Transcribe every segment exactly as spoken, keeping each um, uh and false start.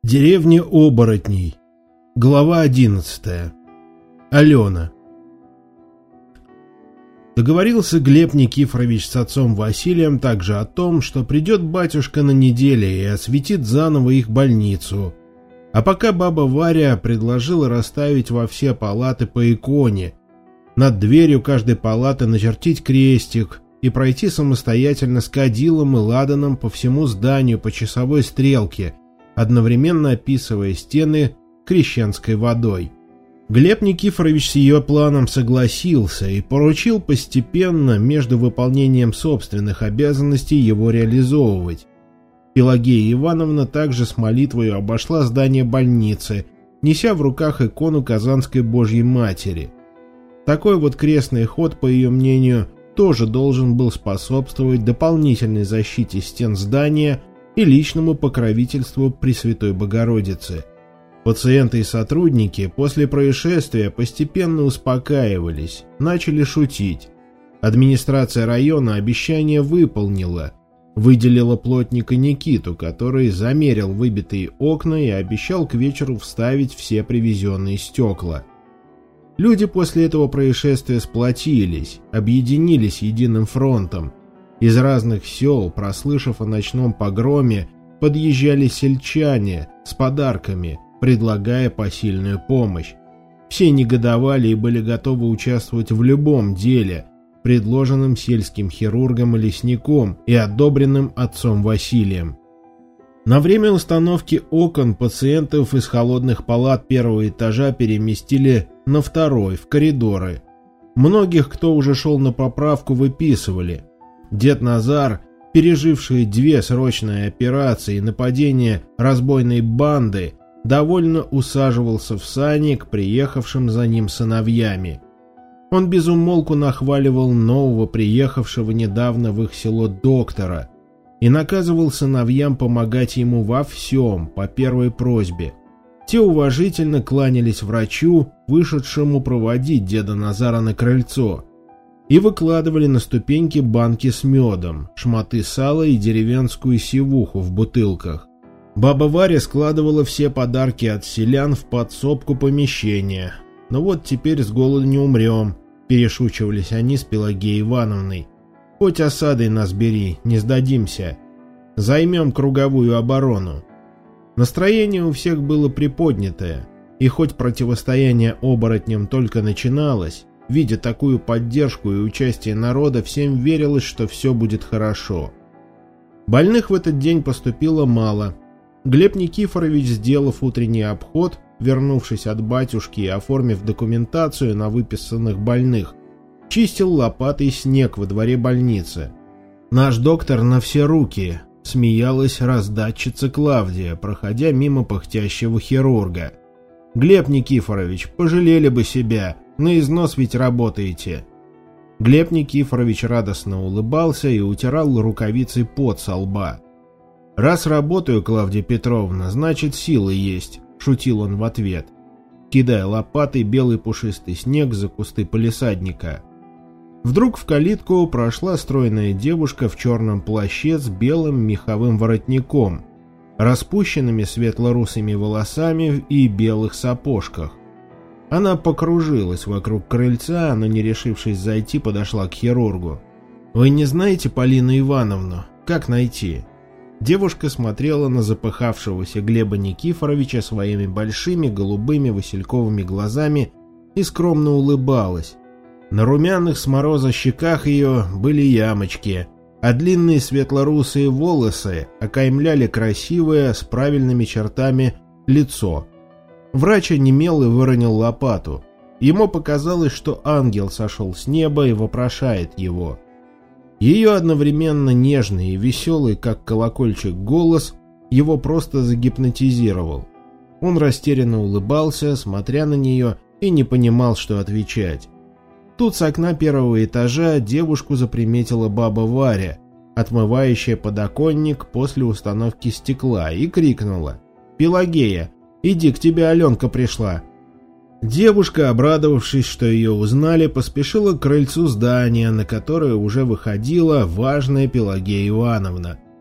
Деревня оборотней. Глава одиннадцатая. Алена. Договорился Глеб Никифорович с отцом Василием также о том, что придет батюшка на неделе и осветит заново их больницу. А пока баба Варя предложила расставить во все палаты по иконе, над дверью каждой палаты начертить крестик и пройти самостоятельно с кадилом и ладаном по всему зданию по часовой стрелке, одновременно описывая стены крещенской водой. Глеб Никифорович с ее планом согласился и поручил постепенно между выполнением собственных обязанностей его реализовывать. Пелагея Ивановна также с молитвой обошла здание больницы, неся в руках икону Казанской Божьей Матери. Такой вот крестный ход, по ее мнению, тоже должен был способствовать дополнительной защите стен здания и личному покровительству Пресвятой Богородицы. Пациенты и сотрудники после происшествия постепенно успокаивались, начали шутить. Администрация района обещание выполнила, выделила плотника Никиту, который замерил выбитые окна и обещал к вечеру вставить все привезенные стекла. Люди после этого происшествия сплотились, объединились единым фронтом. Из разных сел, прослышав о ночном погроме, подъезжали сельчане с подарками, предлагая посильную помощь. Все негодовали и были готовы участвовать в любом деле, предложенном сельским хирургом и лесником и одобренным отцом Василием. На время установки окон пациентов из холодных палат первого этажа переместили на второй, в коридоры. Многих, кто уже шел на поправку, выписывали. Дед Назар, переживший две срочные операции и нападение разбойной банды, довольно усаживался в сани к приехавшим за ним сыновьями. Он безумолку нахваливал нового приехавшего недавно в их село доктора и наказывал сыновьям помогать ему во всем по первой просьбе. Те уважительно кланялись врачу, вышедшему проводить деда Назара на крыльцо, и выкладывали на ступеньки банки с медом, шматы сала и деревенскую сивуху в бутылках. Баба Варя складывала все подарки от селян в подсобку помещения. «Ну вот теперь с голоду не умрем», — перешучивались они с Пелагеей Ивановной. «Хоть осадой нас бери, не сдадимся. Займем круговую оборону». Настроение у всех было приподнятое, и хоть противостояние оборотням только начиналось, видя такую поддержку и участие народа, всем верилось, что все будет хорошо. Больных в этот день поступило мало. Глеб Никифорович, сделав утренний обход, вернувшись от батюшки и оформив документацию на выписанных больных, чистил лопатой снег во дворе больницы. «Наш доктор на все руки», — смеялась раздатчица Клавдия, проходя мимо пыхтящего хирурга. «Глеб Никифорович, пожалели бы себя, на износ ведь работаете». Глеб Никифорович радостно улыбался и утирал рукавицей пот со лба. «Раз работаю, Клавдия Петровна, значит силы есть», — шутил он в ответ, кидая лопатой белый пушистый снег за кусты палисадника. Вдруг в калитку прошла стройная девушка в черном плаще с белым меховым воротником, распущенными светло-русыми волосами и белых сапожках. Она покружилась вокруг крыльца, но, не решившись зайти, подошла к хирургу. «Вы не знаете Полину Ивановну? Как найти?» Девушка смотрела на запыхавшегося Глеба Никифоровича своими большими голубыми васильковыми глазами и скромно улыбалась. На румяных с мороза щеках ее были ямочки, а длинные светло-русые волосы окаймляли красивое, с правильными чертами, лицо. Врач онемел и выронил лопату. Ему показалось, что ангел сошел с неба и вопрошает его. Ее одновременно нежный и веселый, как колокольчик, голос его просто загипнотизировал. Он растерянно улыбался, смотря на нее, и не понимал, что отвечать. Тут с окна первого этажа девушку заприметила баба Варя, отмывающая подоконник после установки стекла, и крикнула: «Пелагея, иди, к тебе Аленка пришла». Девушка, обрадовавшись, что ее узнали, поспешила к крыльцу здания, на которое уже выходила важная Пелагея Ивановна.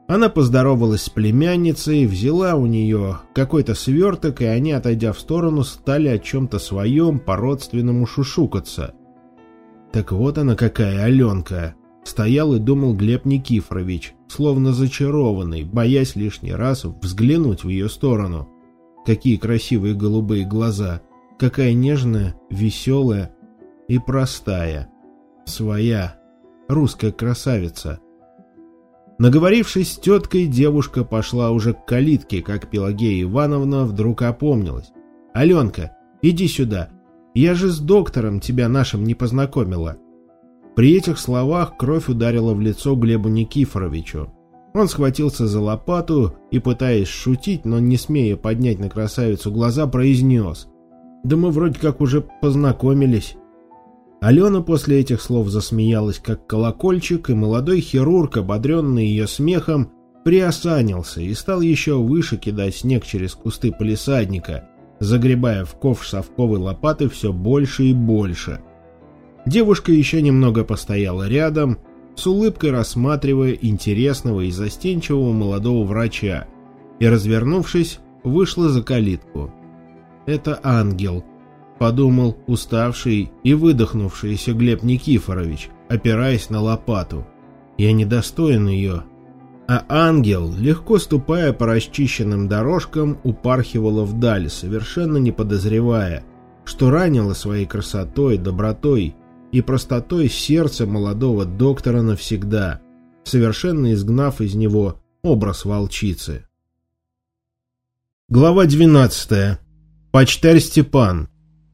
Она поздоровалась с племянницей, взяла у нее какой-то сверток, и они, отойдя в сторону, стали о чем-то своем по-родственному шушукаться. Так вот она какая, Аленка. Стоял и думал Глеб Никифорович, словно зачарованный, боясь лишний раз взглянуть в ее сторону. Какие красивые голубые глаза, какая нежная, веселая и простая. Своя, русская красавица. Наговорившись с теткой, девушка пошла уже к калитке, как Пелагея Ивановна вдруг опомнилась. «Аленка, иди сюда, я же с доктором тебя нашим не познакомила». При этих словах кровь ударила в лицо Глебу Никифоровичу. Он схватился за лопату и, пытаясь шутить, но не смея поднять на красавицу глаза, произнес: «Да мы вроде как уже познакомились». Алена после этих слов засмеялась, как колокольчик, и молодой хирург, ободренный ее смехом, приосанился и стал еще выше кидать снег через кусты палисадника, загребая в ковш совковой лопаты все больше и больше. Девушка еще немного постояла рядом, с улыбкой рассматривая интересного и застенчивого молодого врача, и, развернувшись, вышла за калитку. «Это ангел», — подумал уставший и выдохнувшийся Глеб Никифорович, опираясь на лопату. «Я недостоин ее». А ангел, легко ступая по расчищенным дорожкам, упархивала вдаль, совершенно не подозревая, что ранила своей красотой, добротой и простотой сердце молодого доктора навсегда, совершенно изгнав из него образ волчицы. Глава двенадцатая. Почтарь Степан.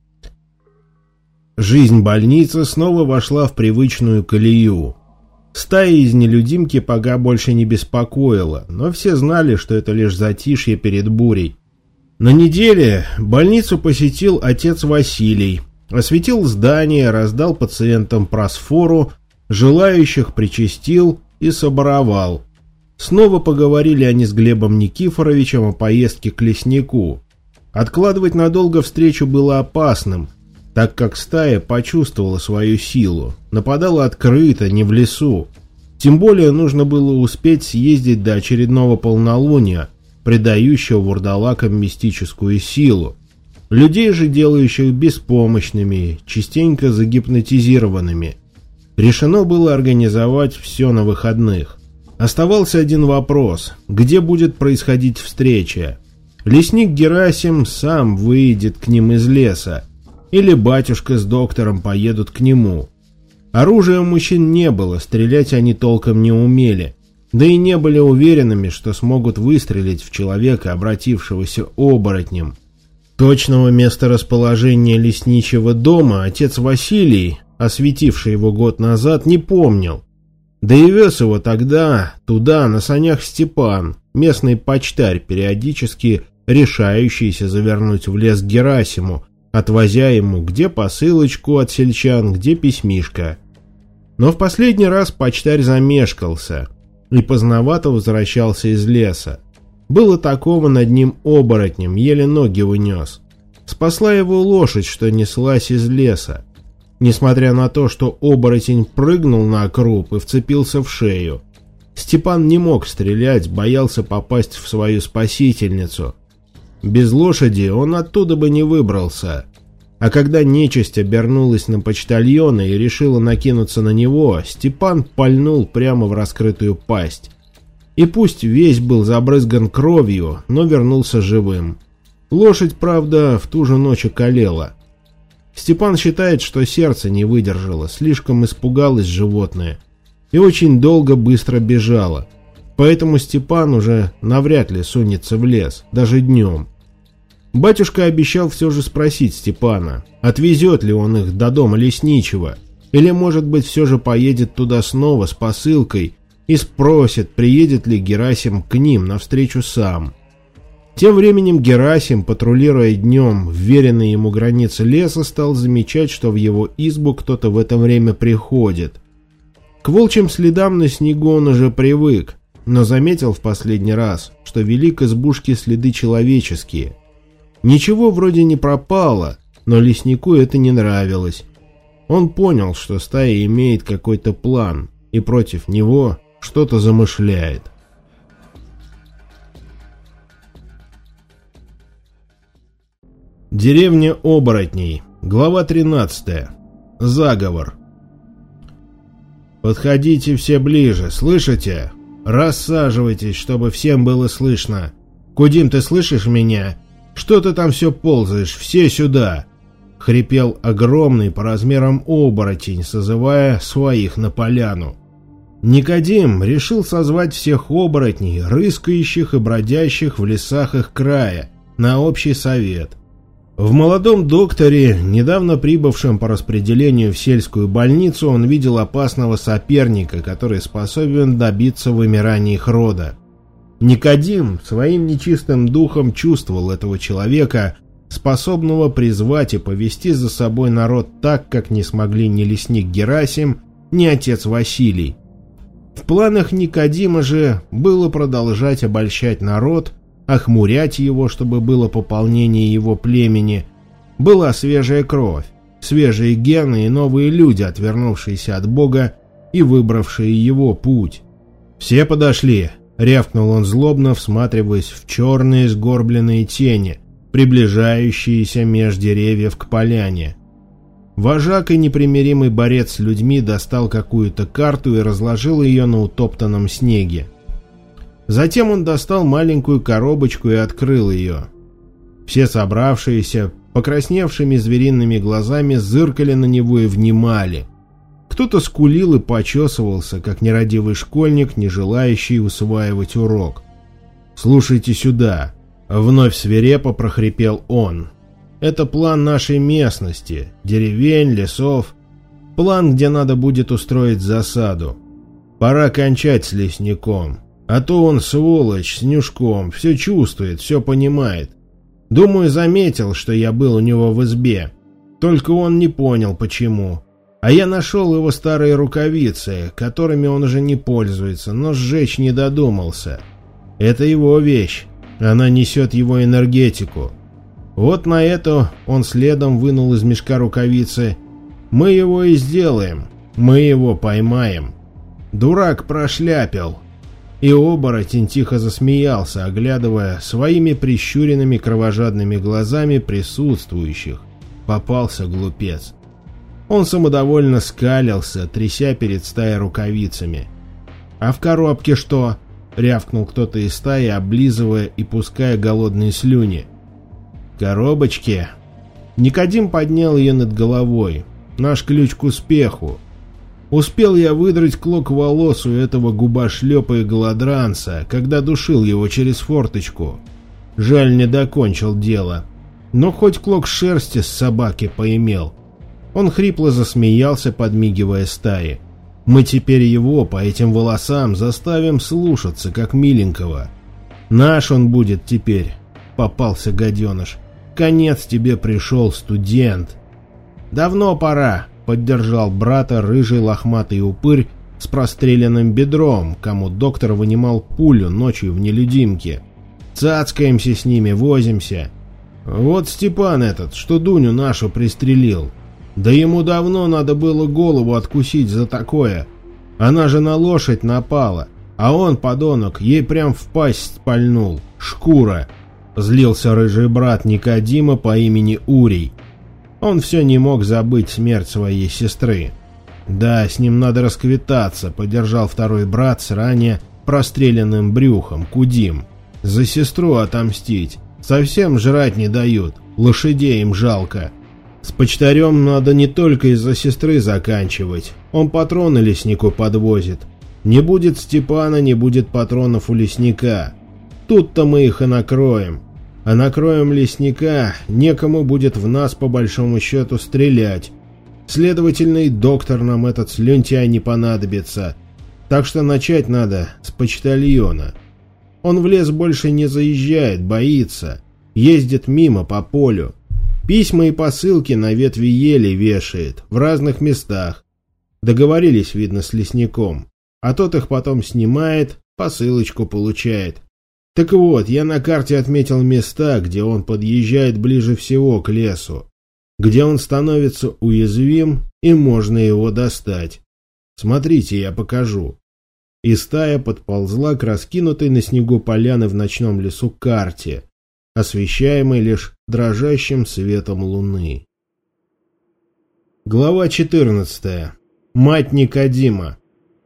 Жизнь больницы снова вошла в привычную колею. Стая из нелюдимки пока больше не беспокоила, но все знали, что это лишь затишье перед бурей. На неделе больницу посетил отец Василий, осветил здание, раздал пациентам просфору, желающих причастил и соборовал. Снова поговорили они с Глебом Никифоровичем о поездке к леснику. Откладывать надолго встречу было опасным, так как стая почувствовала свою силу, нападала открыто, не в лесу. Тем более нужно было успеть съездить до очередного полнолуния, придающего вурдалакам мистическую силу. Людей же, делающих беспомощными, частенько загипнотизированными. Решено было организовать все на выходных. Оставался один вопрос: где будет происходить встреча? Лесник Герасим сам выйдет к ним из леса, или батюшка с доктором поедут к нему. Оружия у мужчин не было, стрелять они толком не умели, да и не были уверенными, что смогут выстрелить в человека, обратившегося оборотнем. Точного месторасположения лесничего дома отец Василий, осветивший его год назад, не помнил. Да и вез его тогда туда на санях Степан, местный почтарь, периодически решающийся завернуть в лес к Герасиму, отвозя ему где посылочку от сельчан, где письмишко. Но в последний раз почтарь замешкался и поздновато возвращался из леса. Было такого над ним оборотнем, еле ноги унес. Спасла его лошадь, что неслась из леса. Несмотря на то, что оборотень прыгнул на круп и вцепился в шею, Степан не мог стрелять, боялся попасть в свою спасительницу. Без лошади он оттуда бы не выбрался. А когда нечисть обернулась на почтальона и решила накинуться на него, Степан пальнул прямо в раскрытую пасть. И пусть весь был забрызган кровью, но вернулся живым. Лошадь, правда, в ту же ночь околела. Степан считает, что сердце не выдержало, слишком испугалось животное и очень долго быстро бежало. Поэтому Степан уже навряд ли сунется в лес, даже днем. Батюшка обещал все же спросить Степана, отвезет ли он их до дома лесничего, или, может быть, все же поедет туда снова с посылкой и спросит, приедет ли Герасим к ним навстречу сам. Тем временем Герасим, патрулируя днем вверенные ему границы леса, стал замечать, что в его избу кто-то в это время приходит. К волчьим следам на снегу он уже привык, но заметил в последний раз, что вели к избушке следы человеческие. Ничего вроде не пропало, но леснику это не нравилось. Он понял, что стая имеет какой-то план и против него что-то замышляет. Деревня оборотней. Глава тринадцатая. Заговор. Подходите все ближе, слышите? Рассаживайтесь, чтобы всем было слышно. Кудим, ты слышишь меня? Что ты там все ползаешь? Все сюда! Хрипел огромный по размерам оборотень, созывая своих на поляну. Никодим решил созвать всех оборотней, рыскающих и бродящих в лесах их края, на общий совет. В молодом докторе, недавно прибывшем по распределению в сельскую больницу, он видел опасного соперника, который способен добиться вымирания их рода. Никодим своим нечистым духом чувствовал этого человека, способного призвать и повести за собой народ так, как не смогли ни лесник Герасим, ни отец Василий. В планах Никодима же было продолжать обольщать народ, охмурять его, чтобы было пополнение его племени. Была свежая кровь, свежие гены и новые люди, отвернувшиеся от Бога и выбравшие его путь. «Все подошли!» — рявкнул он злобно, всматриваясь в черные сгорбленные тени, приближающиеся меж деревьев к поляне. Вожак и непримиримый борец с людьми достал какую-то карту и разложил ее на утоптанном снеге. Затем он достал маленькую коробочку и открыл ее. Все собравшиеся, покрасневшими звериными глазами, зыркали на него и внимали. Кто-то скулил и почесывался, как нерадивый школьник, не желающий усваивать урок. «Слушайте сюда», — вновь свирепо прохрипел он. «Это план нашей местности, деревень, лесов. План, где надо будет устроить засаду. Пора кончать с лесником. А то он, сволочь, с нюшком, все чувствует, все понимает. Думаю, заметил, что я был у него в избе. Только он не понял, почему. А я нашел его старые рукавицы, которыми он уже не пользуется, но сжечь не додумался. Это его вещь. Она несет его энергетику. Вот на это он следом вынул из мешка рукавицы. Мы его и сделаем. Мы его поймаем. Дурак прошляпил». И оборотень тихо засмеялся, оглядывая своими прищуренными кровожадными глазами присутствующих. Попался глупец. Он самодовольно скалился, тряся перед стаей рукавицами. «А в коробке что?» — рявкнул кто-то из стаи, облизывая и пуская голодные слюни. «Коробочки?» Никодим поднял ее над головой. «Наш ключ к успеху. Успел я выдрать клок волос у этого губошлепа и голодранца, когда душил его через форточку. Жаль, не докончил дело. Но хоть клок шерсти с собаки поимел». Он хрипло засмеялся, подмигивая стае. «Мы теперь его по этим волосам заставим слушаться, как миленького. Наш он будет теперь», — попался гаденыш. «Конец тебе пришел, студент». «Давно пора», — поддержал брата рыжий лохматый упырь с простреленным бедром, кому доктор вынимал пулю ночью в нелюдимке. «Цацкаемся с ними, возимся. Вот Степан этот, что Дуню нашу пристрелил. Да ему давно надо было голову откусить за такое. Она же на лошадь напала, а он, подонок, ей прям в пасть пальнул. Шкура!» Злился рыжий брат Никодима по имени Урий. Он все не мог забыть смерть своей сестры. «Да, с ним надо расквитаться», — поддержал второй брат с ранее простреленным брюхом, Кудим. «За сестру отомстить. Совсем жрать не дают. Лошадей им жалко. С почтарем надо не только из-за сестры заканчивать. Он патроны леснику подвозит. Не будет Степана, не будет патронов у лесника. Тут-то мы их и накроем. А накроем лесника, некому будет в нас по большому счету стрелять. Следовательно, и доктор нам этот слюнтяй не понадобится. Так что начать надо с почтальона. Он в лес больше не заезжает, боится. Ездит мимо по полю. Письма и посылки на ветви ели вешает, в разных местах. Договорились, видно, с лесником. А тот их потом снимает, посылочку получает. Так вот, я на карте отметил места, где он подъезжает ближе всего к лесу, где он становится уязвим и можно его достать. Смотрите, я покажу». И стая подползла к раскинутой на снегу поляны в ночном лесу карте. освещаемой лишь дрожащим светом луны. Глава четырнадцатая. Мать Никодима.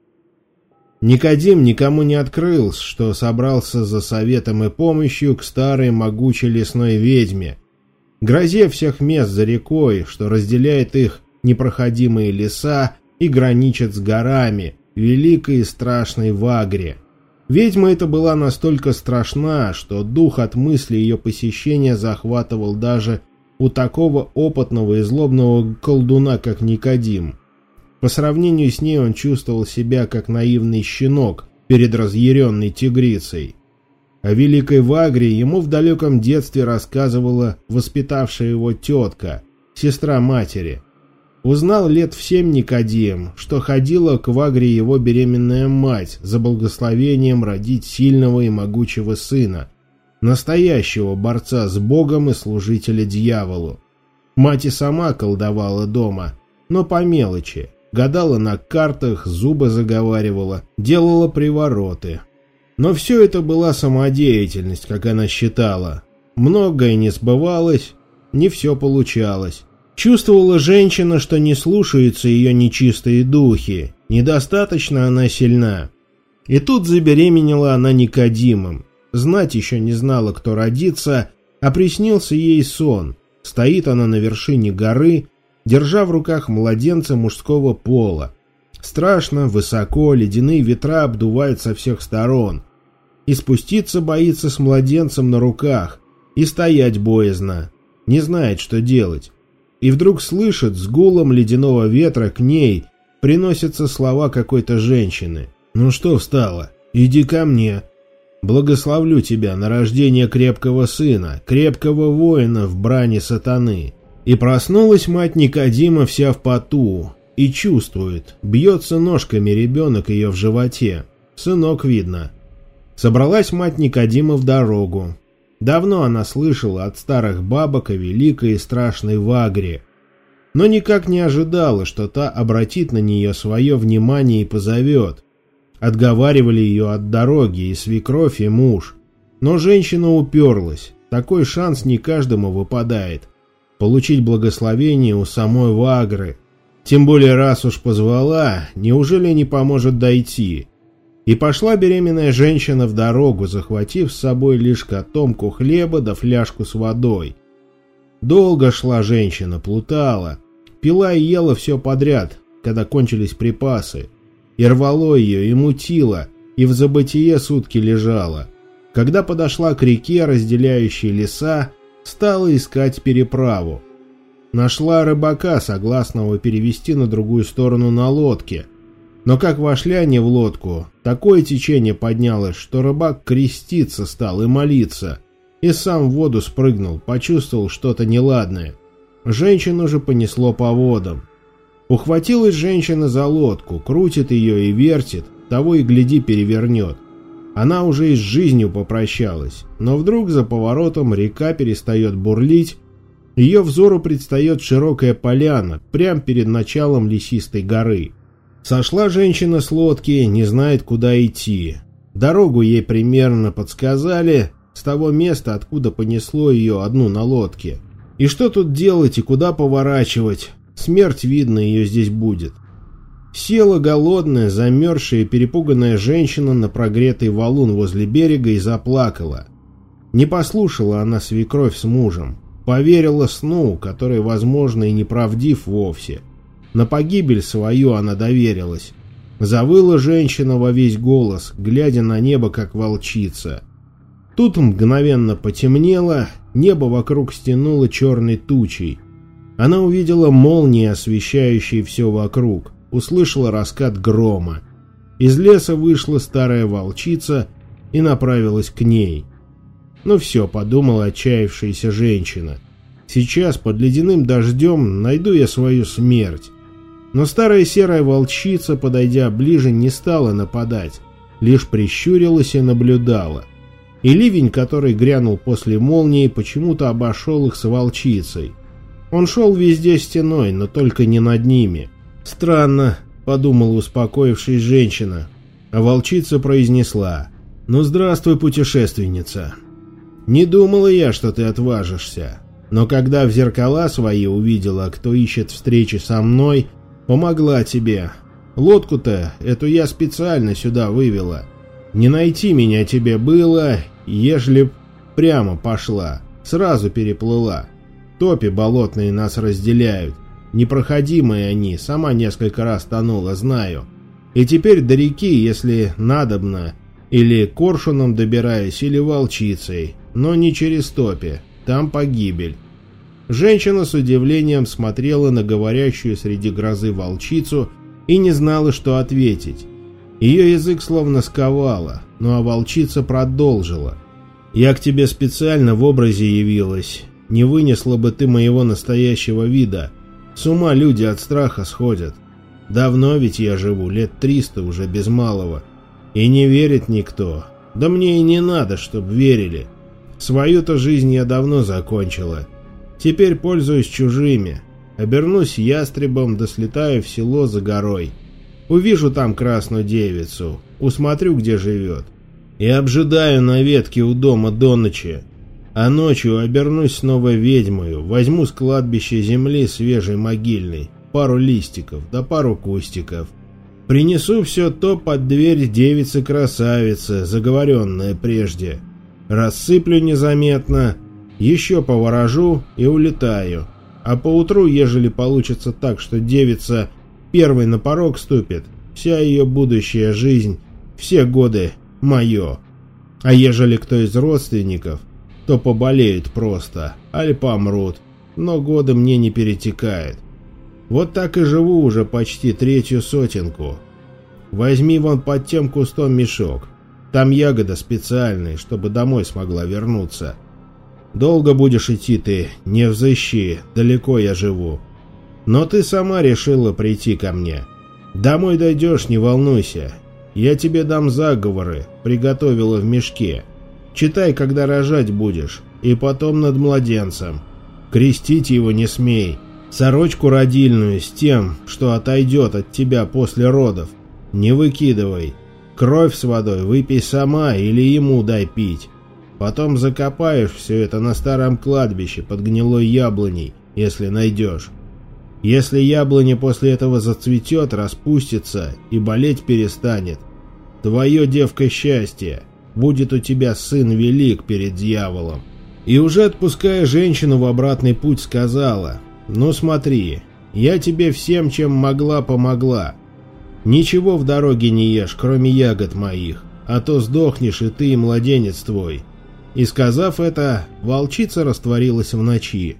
Никодим никому не открыл, что собрался за советом и помощью к старой могучей лесной ведьме, грозе всех мест за рекой, что разделяет их непроходимые леса и граничит с горами, великой и страшной Вагре. Ведьма эта была настолько страшна, что дух от мысли ее посещения захватывал даже у такого опытного и злобного колдуна, как Никодим. По сравнению с ней он чувствовал себя как наивный щенок перед разъяренной тигрицей. О великой Вагре ему в далеком детстве рассказывала воспитавшая его тетка, сестра матери. Узнал лет в семь Никодим, что ходила к Вагре его беременная мать за благословением родить сильного и могучего сына, настоящего борца с Богом и служителя дьяволу. Мать и сама колдовала дома, но по мелочи. Гадала на картах, зубы заговаривала, делала привороты. Но все это была самодеятельность, как она считала. Многое не сбывалось, не все получалось. Чувствовала женщина, что не слушаются ее нечистые духи, недостаточно она сильна. И тут забеременела она Никодимом. Знать еще не знала, кто родится, а приснился ей сон. Стоит она на вершине горы, держа в руках младенца мужского пола. Страшно, высоко, ледяные ветра обдувают со всех сторон. И спуститься боится с младенцем на руках, и стоять боязно, не знает, что делать. И вдруг слышит, с гулом ледяного ветра к ней приносятся слова какой-то женщины. «Ну что встала? Иди ко мне. Благословлю тебя на рождение крепкого сына, крепкого воина в брани сатаны». И проснулась мать Никодима вся в поту, и чувствует, бьется ножками ребенок ее в животе. Сынок видно. Собралась мать Никодима в дорогу. Давно она слышала от старых бабок о великой и страшной Вагре, но никак не ожидала, что та обратит на нее свое внимание и позовет. Отговаривали ее от дороги и свекровь, и муж. Но женщина уперлась, такой шанс не каждому выпадает. Получить благословение у самой Вагры. Тем более, раз уж позвала, неужели не поможет дойти? И пошла беременная женщина в дорогу, захватив с собой лишь котомку хлеба да фляжку с водой. Долго шла женщина, плутала, пила и ела все подряд, когда кончились припасы. И рвало ее, и мутило, и в забытие сутки лежала. Когда подошла к реке, разделяющей леса, стала искать переправу. Нашла рыбака, согласного перевести на другую сторону на лодке. Но как вошли они в лодку, такое течение поднялось, что рыбак креститься стал и молиться. И сам в воду спрыгнул, почувствовал что-то неладное. Женщину же понесло по водам. Ухватилась женщина за лодку, крутит ее и вертит, того и гляди перевернет. Она уже и с жизнью попрощалась, но вдруг за поворотом река перестает бурлить, ее взору предстает широкая поляна, прямо перед началом лесистой горы. Сошла женщина с лодки, не знает, куда идти. Дорогу ей примерно подсказали, с того места, откуда понесло ее одну на лодке. И что тут делать и куда поворачивать? Смерть, видно, ее здесь будет. Села голодная, замерзшая и перепуганная женщина на прогретый валун возле берега и заплакала. Не послушала она свекровь с мужем, поверила сну, который, возможно, и неправдив вовсе. На погибель свою она доверилась. Завыла женщина во весь голос, глядя на небо, как волчица. Тут мгновенно потемнело, небо вокруг стянуло черной тучей. Она увидела молнии, освещающие все вокруг. Услышала раскат грома. Из леса вышла старая волчица и направилась к ней. Ну все, подумала отчаявшаяся женщина. Сейчас под ледяным дождем найду я свою смерть. Но старая серая волчица, подойдя ближе, не стала нападать, лишь прищурилась и наблюдала. И ливень, который грянул после молнии, почему-то обошел их с волчицей. Он шел везде стеной, но только не над ними. «Странно», — подумала успокоившись женщина, а волчица произнесла: «Ну здравствуй, путешественница». Не думала я, что ты отважишься. Но когда в зеркала свои увидела, кто ищет встречи со мной, помогла тебе. Лодку-то эту я специально сюда вывела. Не найти меня тебе было, ежели б прямо пошла, сразу переплыла. Топи болотные нас разделяют. Непроходимые они, сама несколько раз тонула, знаю. И теперь до реки, если надобно, или коршуном добираюсь, или волчицей, но не через топи, там погибель. Женщина с удивлением смотрела на говорящую среди грозы волчицу и не знала, что ответить. Ее язык словно сковало, ну а волчица продолжила. «Я к тебе специально в образе явилась. Не вынесла бы ты моего настоящего вида. С ума люди от страха сходят. Давно ведь я живу, лет триста уже без малого. И не верит никто. Да мне и не надо, чтоб верили. Свою-то жизнь я давно закончила. Теперь пользуюсь чужими. Обернусь ястребом, да слетаю в село за горой. Увижу там красную девицу, усмотрю, где живет. И обжидаю на ветке у дома до ночи. А ночью обернусь снова ведьмою, возьму с кладбища земли свежей могильной, пару листиков да пару кустиков. Принесу все то под дверь девицы-красавицы, заговоренное прежде. Рассыплю незаметно, еще поворожу и улетаю. А поутру, ежели получится так, что девица первой на порог ступит, вся ее будущая жизнь, все годы мое. А ежели кто из родственников, то поболеют просто, аль помрут, но годы мне не перетекает. Вот так и живу уже почти третью сотенку. Возьми вон под тем кустом мешок. Там ягода специальная, чтобы домой смогла вернуться. Долго будешь идти ты, не взыщи, далеко я живу. Но ты сама решила прийти ко мне. Домой дойдешь, не волнуйся. Я тебе дам заговоры, приготовила в мешке. Читай, когда рожать будешь, и потом над младенцем. Крестить его не смей. Сорочку родильную с тем, что отойдет от тебя после родов, не выкидывай. Кровь с водой выпей сама или ему дай пить. Потом закопаешь все это на старом кладбище под гнилой яблоней, если найдешь. Если яблоня после этого зацветет, распустится и болеть перестанет, твое, девка, счастье, будет у тебя сын велик перед дьяволом». И уже отпуская женщину в обратный путь, сказала: «Ну смотри, я тебе всем, чем могла, помогла. Ничего в дороге не ешь, кроме ягод моих, а то сдохнешь и ты, и младенец твой». И сказав это, волчица растворилась в ночи.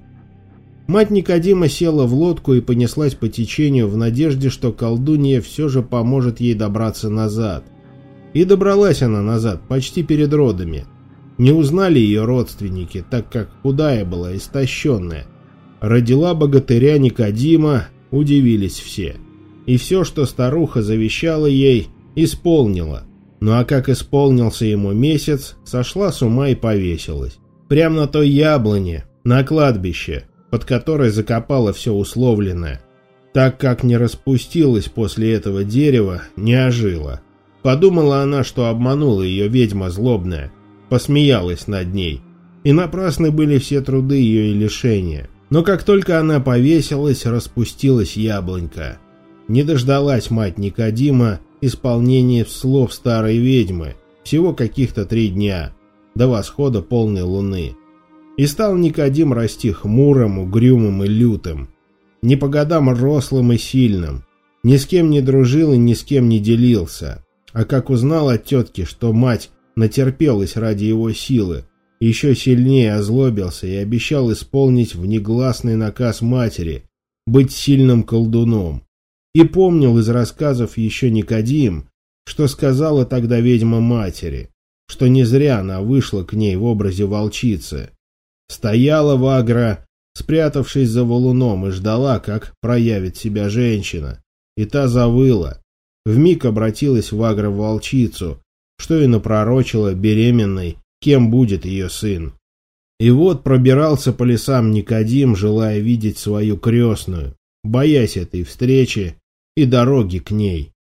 Мать Никодима села в лодку и понеслась по течению в надежде, что колдунья все же поможет ей добраться назад. И добралась она назад, почти перед родами. Не узнали ее родственники, так как худая была, истощенная. Родила богатыря Никодима, удивились все. И все, что старуха завещала ей, исполнила. Ну а как исполнился ему месяц, сошла с ума и повесилась. Прямо на той яблоне, на кладбище, под которой закопала все условленное. Так как не распустилась после этого дерева, не ожила. Подумала она, что обманула ее ведьма злобная. Посмеялась над ней. И напрасны были все труды ее и лишения. Но как только она повесилась, распустилась яблонька. Не дождалась мать Никодима исполнения слов старой ведьмы, всего каких-то три дня, до восхода полной луны. И стал Никодим расти хмурым, угрюмым и лютым, не по годам рослым и сильным, ни с кем не дружил и ни с кем не делился. А как узнал от тетки, что мать натерпелась ради его силы, еще сильнее озлобился и обещал исполнить внегласный наказ матери — быть сильным колдуном. И помнил из рассказов еще Никодим, что сказала тогда ведьма матери, что не зря она вышла к ней в образе волчицы. Стояла Вагра, спрятавшись за валуном, и ждала, как проявит себя женщина. И та завыла. Вмиг обратилась Вагра в волчицу, что и напророчила беременной, кем будет ее сын. И вот пробирался по лесам Никодим, желая видеть свою крестную, боясь этой встречи и дороги к ней.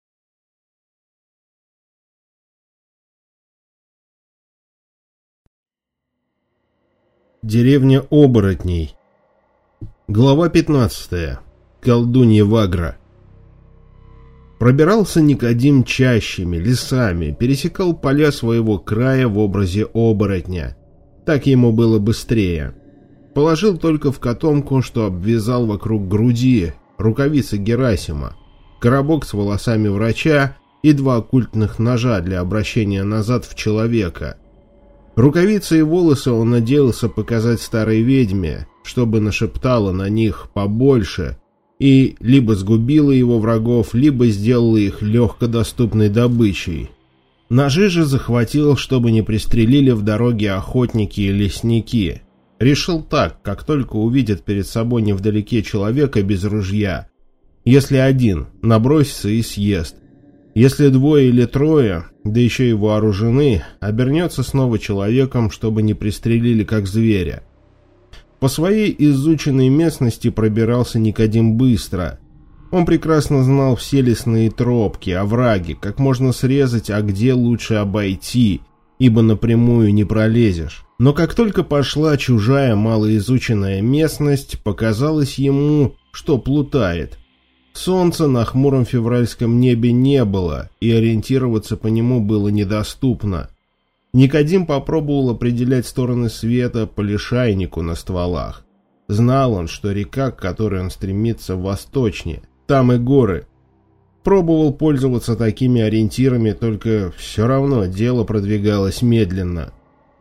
Деревня оборотней. Глава пятнадцатая. Колдунья Вагра. Пробирался Никодим чащами, лесами, пересекал поля своего края в образе оборотня. Так ему было быстрее. Положил только в котомку, что обвязал вокруг груди, рукавицы Герасима, коробок с волосами врача и два оккультных ножа для обращения назад в человека. Рукавицы и волосы он надеялся показать старой ведьме, чтобы нашептала на них побольше и либо сгубила его врагов, либо сделала их легкодоступной добычей. Ножи же захватил, чтобы не пристрелили в дороге охотники и лесники. Решил так, как только увидят перед собой невдалеке человека без ружья. Если один, набросится и съест. Если двое или трое, да еще и вооружены, обернется снова человеком, чтобы не пристрелили как зверя. По своей изученной местности пробирался Никодим быстро. Он прекрасно знал все лесные тропки, овраги, как можно срезать, а где лучше обойти, ибо напрямую не пролезешь. Но как только пошла чужая малоизученная местность, показалось ему, что плутает. Солнца на хмуром февральском небе не было, и ориентироваться по нему было недоступно. Никодим попробовал определять стороны света по лишайнику на стволах. Знал он, что река, к которой он стремится, восточнее, там и горы. Пробовал пользоваться такими ориентирами, только все равно дело продвигалось медленно.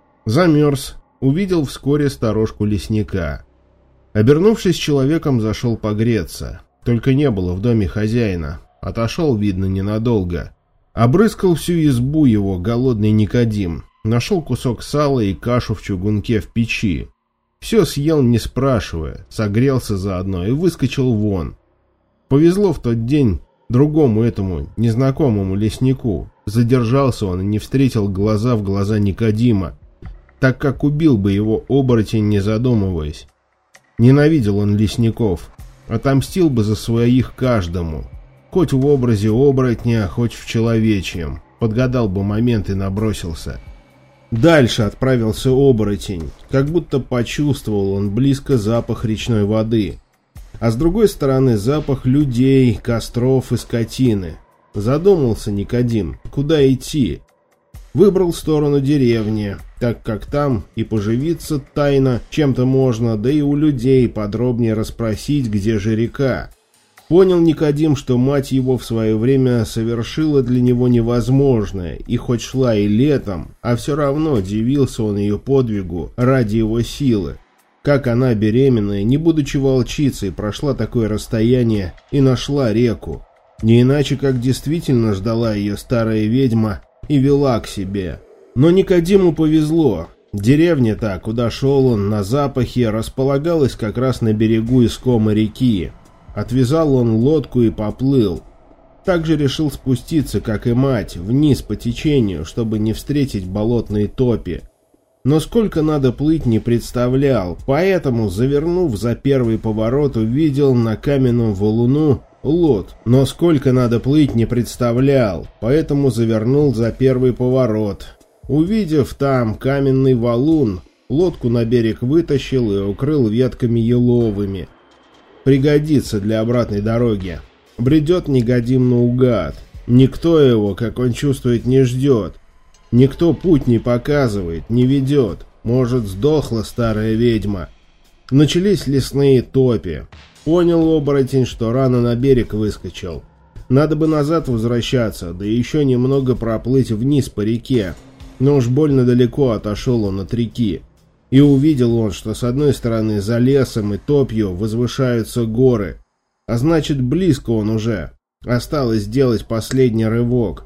Замерз, увидел вскоре сторожку лесника. Обернувшись человеком, зашел погреться. Только не было в доме хозяина. Отошел, видно, ненадолго. Обрыскал всю избу его голодный Никодим. Нашел кусок сала и кашу в чугунке в печи. Все съел, не спрашивая, согрелся заодно и выскочил вон. Повезло в тот день другому этому незнакомому леснику. Задержался он и не встретил глаза в глаза Никодима, так как убил бы его оборотень, не задумываясь. Ненавидел он лесников, отомстил бы за своих каждому. Хоть в образе оборотня, хоть в человечьем. Подгадал бы момент и набросился. Дальше отправился оборотень. Как будто почувствовал он близко запах речной воды. А с другой стороны запах людей, костров и скотины. Задумался Никодим, куда идти. Выбрал сторону деревни, так как там и поживиться тайно чем-то можно, да и у людей подробнее расспросить, где же река. Понял Никодим, что мать его в свое время совершила для него невозможное, и хоть шла и летом, а все равно дивился он ее подвигу ради его силы. Как она, беременная, не будучи волчицей, прошла такое расстояние и нашла реку. Не иначе, как действительно ждала ее старая ведьма и вела к себе. Но Никодиму повезло. Деревня та, куда шел он на запахе, располагалась как раз на берегу искомой реки. Отвязал он лодку и поплыл. Также решил спуститься, как и мать, вниз по течению, чтобы не встретить болотные топи. Но сколько надо плыть, не представлял, поэтому, завернув за первый поворот, увидел на каменном валуну лод. Но сколько надо плыть, не представлял, поэтому завернул за первый поворот. Увидев там каменный валун, лодку на берег вытащил и укрыл ветками еловыми. Пригодится для обратной дороги. Бредет Никодим наугад. Никто его, как он чувствует, не ждет. Никто путь не показывает, не ведет. Может, сдохла старая ведьма. Начались лесные топи. Понял оборотень, что рано на берег выскочил. Надо бы назад возвращаться, да еще немного проплыть вниз по реке. Но уж больно далеко отошел он от реки. И увидел он, что с одной стороны за лесом и топью возвышаются горы. А значит, близко он уже. Осталось сделать последний рывок.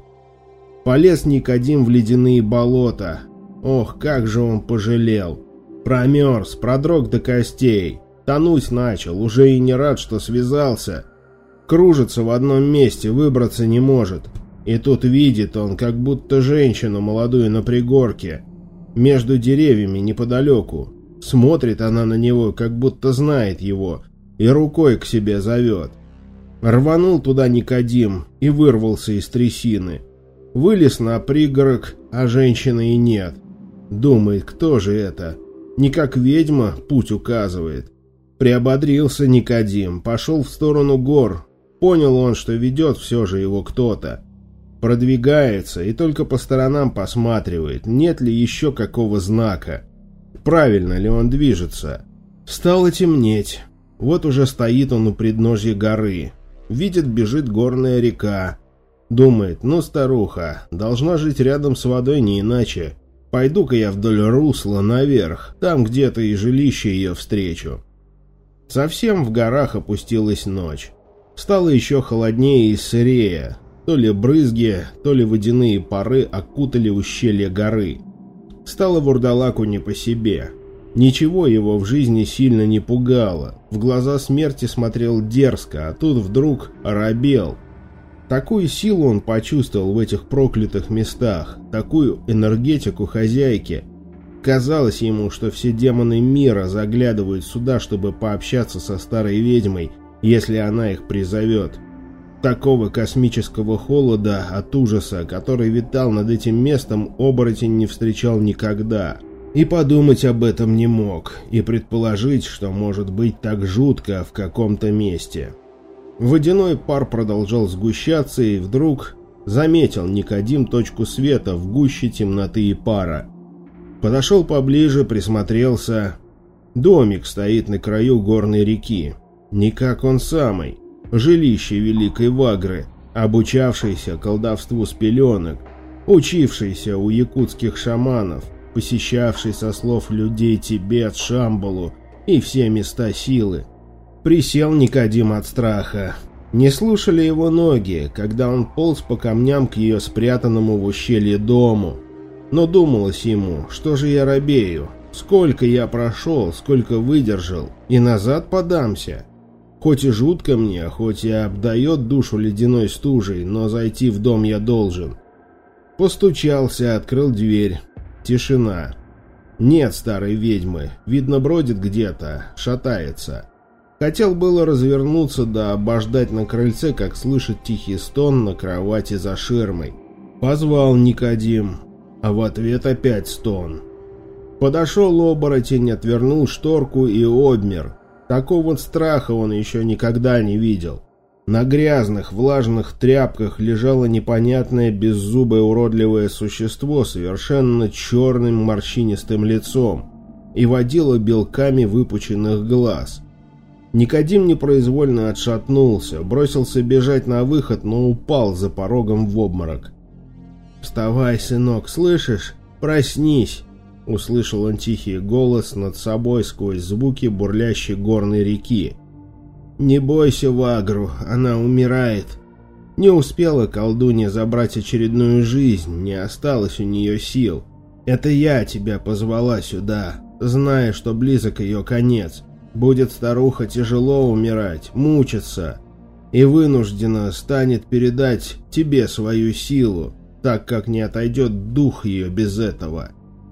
Полез Никодим в ледяные болота. Ох, как же он пожалел. Промерз, продрог до костей. Тонуть начал, уже и не рад, что связался. Кружится в одном месте, выбраться не может. И тут видит он, как будто женщину молодую на пригорке. Между деревьями неподалеку. Смотрит она на него, как будто знает его, и рукой к себе зовет. Рванул туда Никодим и вырвался из трясины. Вылез на пригорок, а женщины и нет. Думает, кто же это? Не как ведьма путь указывает. Приободрился Никодим, пошел в сторону гор. Понял он, что ведет все же его кто-то. Продвигается и только по сторонам посматривает, нет ли еще какого знака. Правильно ли он движется. Стало темнеть. Вот уже стоит он у подножья горы. Видит, бежит горная река. Думает, ну, старуха, должна жить рядом с водой не иначе. Пойду-ка я вдоль русла наверх, там где-то и жилище ее встречу. Совсем в горах опустилась ночь. Стало еще холоднее и сырее. То ли брызги, то ли водяные пары окутали ущелье горы. Стало вурдалаку не по себе. Ничего его в жизни сильно не пугало. В глаза смерти смотрел дерзко, а тут вдруг оробел. Такую силу он почувствовал в этих проклятых местах, такую энергетику хозяйки. Казалось ему, что все демоны мира заглядывают сюда, чтобы пообщаться со старой ведьмой, если она их призовет. Такого космического холода от ужаса, который витал над этим местом, оборотень не встречал никогда. И подумать об этом не мог, и предположить, что может быть так жутко в каком-то месте. Водяной пар продолжал сгущаться, и вдруг заметил Никодим точку света в гуще темноты и пара. Подошел поближе, присмотрелся. Домик стоит на краю горной реки. Не как он самый. Жилище великой Вагры, обучавшейся колдовству с пеленок, учившейся у якутских шаманов, посещавший со слов людей Тибет, Шамбалу и все места силы. Присел Никодим от страха. Не слушали его ноги, когда он полз по камням к ее спрятанному в ущелье дому. Но думалось ему, что же я робею, сколько я прошел, сколько выдержал, и назад подамся. Хоть и жутко мне, хоть и обдает душу ледяной стужей, но зайти в дом я должен. Постучался, открыл дверь. Тишина. Нет старой ведьмы, видно, бродит где-то, шатается. Хотел было развернуться да обождать на крыльце, как слышит тихий стон на кровати за ширмой. Позвал Никодим, а в ответ опять стон. Подошел оборотень, отвернул шторку и обмер. Такого страха он еще никогда не видел. На грязных, влажных тряпках лежало непонятное беззубое уродливое существо с совершенно черным морщинистым лицом и водило белками выпученных глаз. Никодим непроизвольно отшатнулся, бросился бежать на выход, но упал за порогом в обморок. «Вставай, сынок, слышишь? Проснись!» Услышал он тихий голос над собой сквозь звуки бурлящей горной реки. «Не бойся Вагру, она умирает. Не успела колдунья забрать очередную жизнь, не осталось у нее сил. Это я тебя позвала сюда, зная, что близок ее конец. Будет старуха тяжело умирать, мучиться, и вынуждена станет передать тебе свою силу, так как не отойдет дух ее без этого».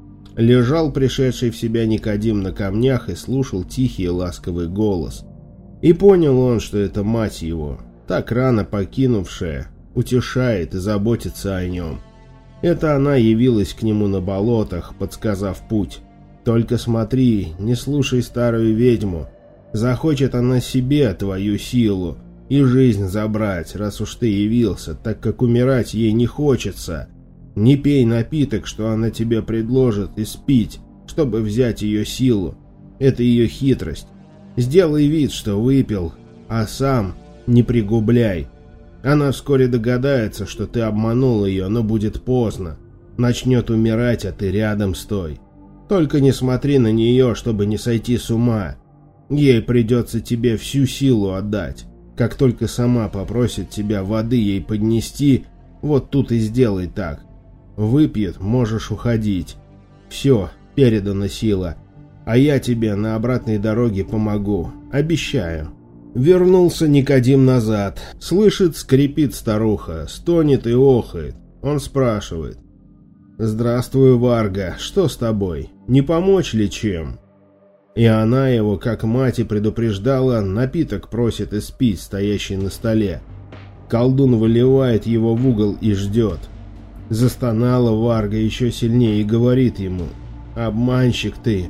Лежал пришедший в себя Никодим на камнях и слушал тихий и ласковый голос. И понял он, что это мать его, так рано покинувшая, утешает и заботится о нем. Это она явилась к нему на болотах, подсказав путь. Только смотри, не слушай старую ведьму. Захочет она себе твою силу и жизнь забрать, раз уж ты явился, так как умирать ей не хочется. Не пей напиток, что она тебе предложит, и спить, чтобы взять ее силу. Это ее хитрость. Сделай вид, что выпил, а сам не пригубляй. Она вскоре догадается, что ты обманул ее, но будет поздно. Начнет умирать, а ты рядом стой. Только не смотри на нее, чтобы не сойти с ума. Ей придется тебе всю силу отдать. Как только сама попросит тебя воды ей поднести, вот тут и сделай так. Выпьет, можешь уходить. Все, передана сила. А я тебе на обратной дороге помогу. Обещаю. Вернулся Никодим назад. Слышит, скрипит старуха, стонет и охает. Он спрашивает. «Здравствуй, Варга, что с тобой? Не помочь ли чем?» И она его, как мать и предупреждала, напиток просит испить, стоящий на столе. Колдун выливает его в угол и ждет. Застонала Варга еще сильнее и говорит ему: «Обманщик ты!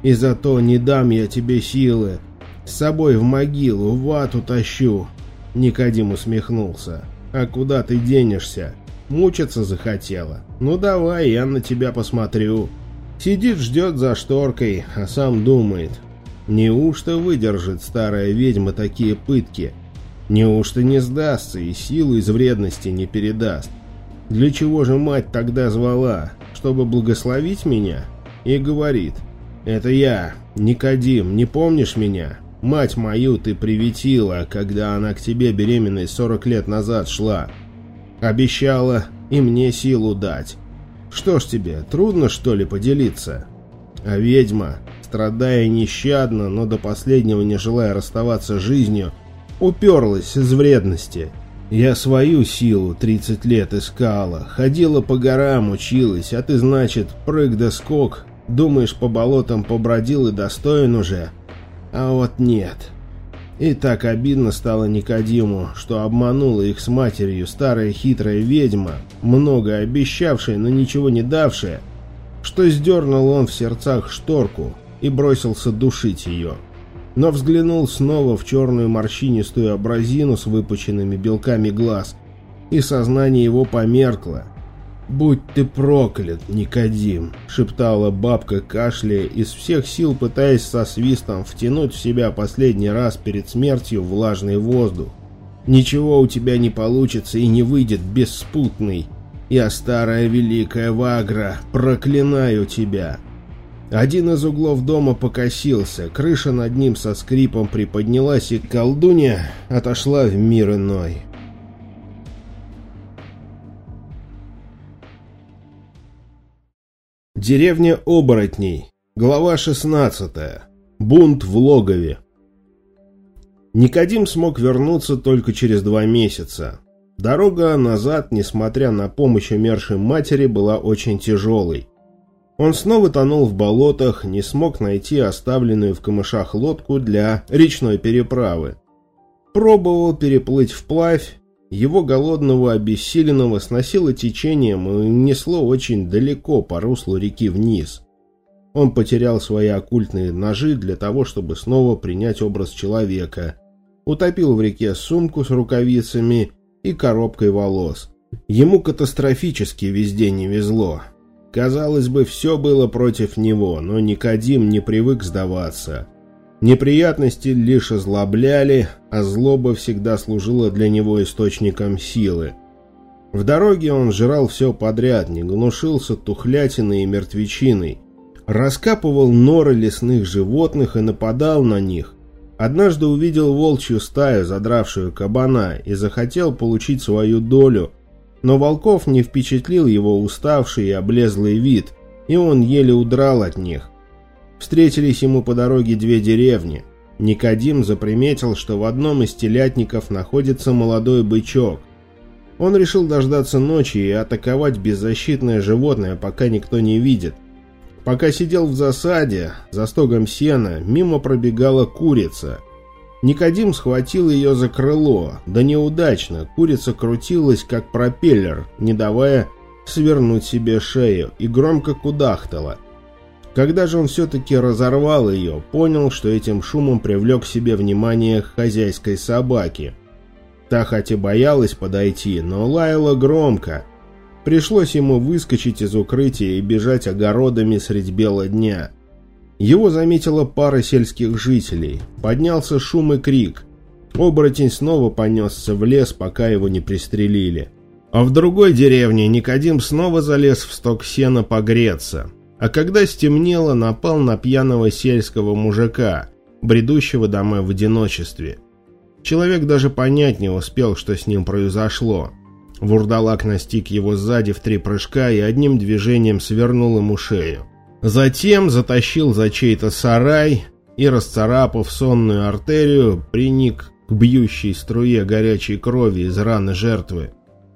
И зато не дам я тебе силы. С собой в могилу, в ад утащу. Никодим усмехнулся. А куда ты денешься? Мучиться захотела? Ну давай, я на тебя посмотрю. Сидит, ждет за шторкой, а сам думает. Неужто выдержит старая ведьма такие пытки? Неужто не сдастся и силу из вредности не передаст? Для чего же мать тогда звала? Чтобы благословить меня? И говорит: это я, Никодим, не помнишь меня? Мать мою ты приветила, когда она к тебе беременной сорок лет назад шла. Обещала и мне силу дать. Что ж тебе, трудно что ли поделиться? А ведьма, страдая нещадно, но до последнего не желая расставаться с жизнью, уперлась из вредности. Я свою силу тридцать лет искала, ходила по горам, училась, а ты, значит, прыг да скок, думаешь, по болотам побродил и достоин уже? А вот нет. И так обидно стало Никодиму, что обманула их с матерью старая хитрая ведьма, много обещавшая, но ничего не давшая, что сдернул он в сердцах шторку и бросился душить ее. Но взглянул снова в черную морщинистую абразину с выпученными белками глаз, и сознание его померкло. «Будь ты проклят, Никодим!» — шептала бабка, кашляя, из всех сил пытаясь со свистом втянуть в себя последний раз перед смертью влажный воздух. «Ничего у тебя не получится и не выйдет, беспутный! Я, старая великая Вагра, проклинаю тебя!» Один из углов дома покосился, крыша над ним со скрипом приподнялась, и колдунья отошла в мир иной. Деревня оборотней. Глава шестнадцатая. Бунт в логове. Никодим смог вернуться только через два месяца. Дорога назад, несмотря на помощь умершей матери, была очень тяжелой. Он снова тонул в болотах, не смог найти оставленную в камышах лодку для речной переправы. Пробовал переплыть вплавь, его голодного обессиленного сносило течением и несло очень далеко по руслу реки вниз. Он потерял свои оккультные ножи для того, чтобы снова принять образ человека. Утопил в реке сумку с рукавицами и коробкой волос. Ему катастрофически везде не везло. Казалось бы, все было против него, но Никодим не привык сдаваться. Неприятности лишь озлобляли, а злоба всегда служила для него источником силы. В дороге он жрал все подряд, не гнушился тухлятиной и мертвечиной, раскапывал норы лесных животных и нападал на них. Однажды увидел волчью стаю, задравшую кабана, и захотел получить свою долю, но волков не впечатлил его уставший и облезлый вид, и он еле удрал от них. Встретились ему по дороге две деревни. Никодим заприметил, что в одном из телятников находится молодой бычок. Он решил дождаться ночи и атаковать беззащитное животное, пока никто не видит. Пока сидел в засаде, за стогом сена, мимо пробегала курица. Никодим схватил ее за крыло, да неудачно, курица крутилась как пропеллер, не давая свернуть себе шею, и громко кудахтала. Когда же он все-таки разорвал ее, понял, что этим шумом привлек к себе внимание хозяйской собаки. Та хоть и боялась подойти, но лаяла громко. Пришлось ему выскочить из укрытия и бежать огородами средь бела дня. Его заметила пара сельских жителей. Поднялся шум и крик. Оборотень снова понесся в лес, пока его не пристрелили. А в другой деревне Никодим снова залез в сток сена погреться. А когда стемнело, напал на пьяного сельского мужика, бредущего домой в одиночестве. Человек даже понять не успел, что с ним произошло. Вурдалак настиг его сзади в три прыжка и одним движением свернул ему шею. Затем затащил за чей-то сарай и, расцарапав сонную артерию, приник к бьющей струе горячей крови из раны жертвы.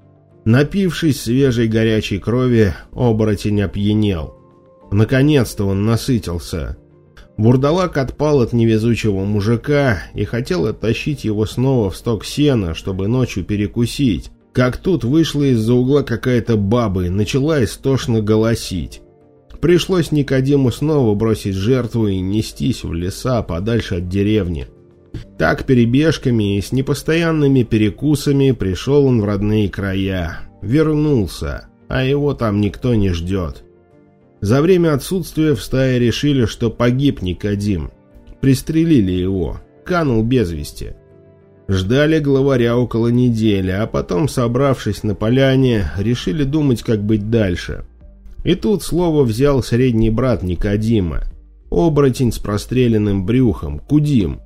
Напившись свежей горячей крови, оборотень опьянел. Наконец-то он насытился. Вурдалак отпал от невезучего мужика и хотел оттащить его снова в сток сена, чтобы ночью перекусить. Как тут вышла из-за угла какая-то баба и начала истошно голосить. Пришлось Никодиму снова бросить жертву и нестись в леса подальше от деревни. Так перебежками и с непостоянными перекусами пришел он в родные края. Вернулся, а его там никто не ждет. За время отсутствия в стае решили, что погиб Никодим. Пристрелили его, канул без вести. Ждали главаря около недели, а потом, собравшись на поляне, решили думать, как быть дальше. И тут слово взял средний брат Никодима, оборотень с простреленным брюхом, Кудим.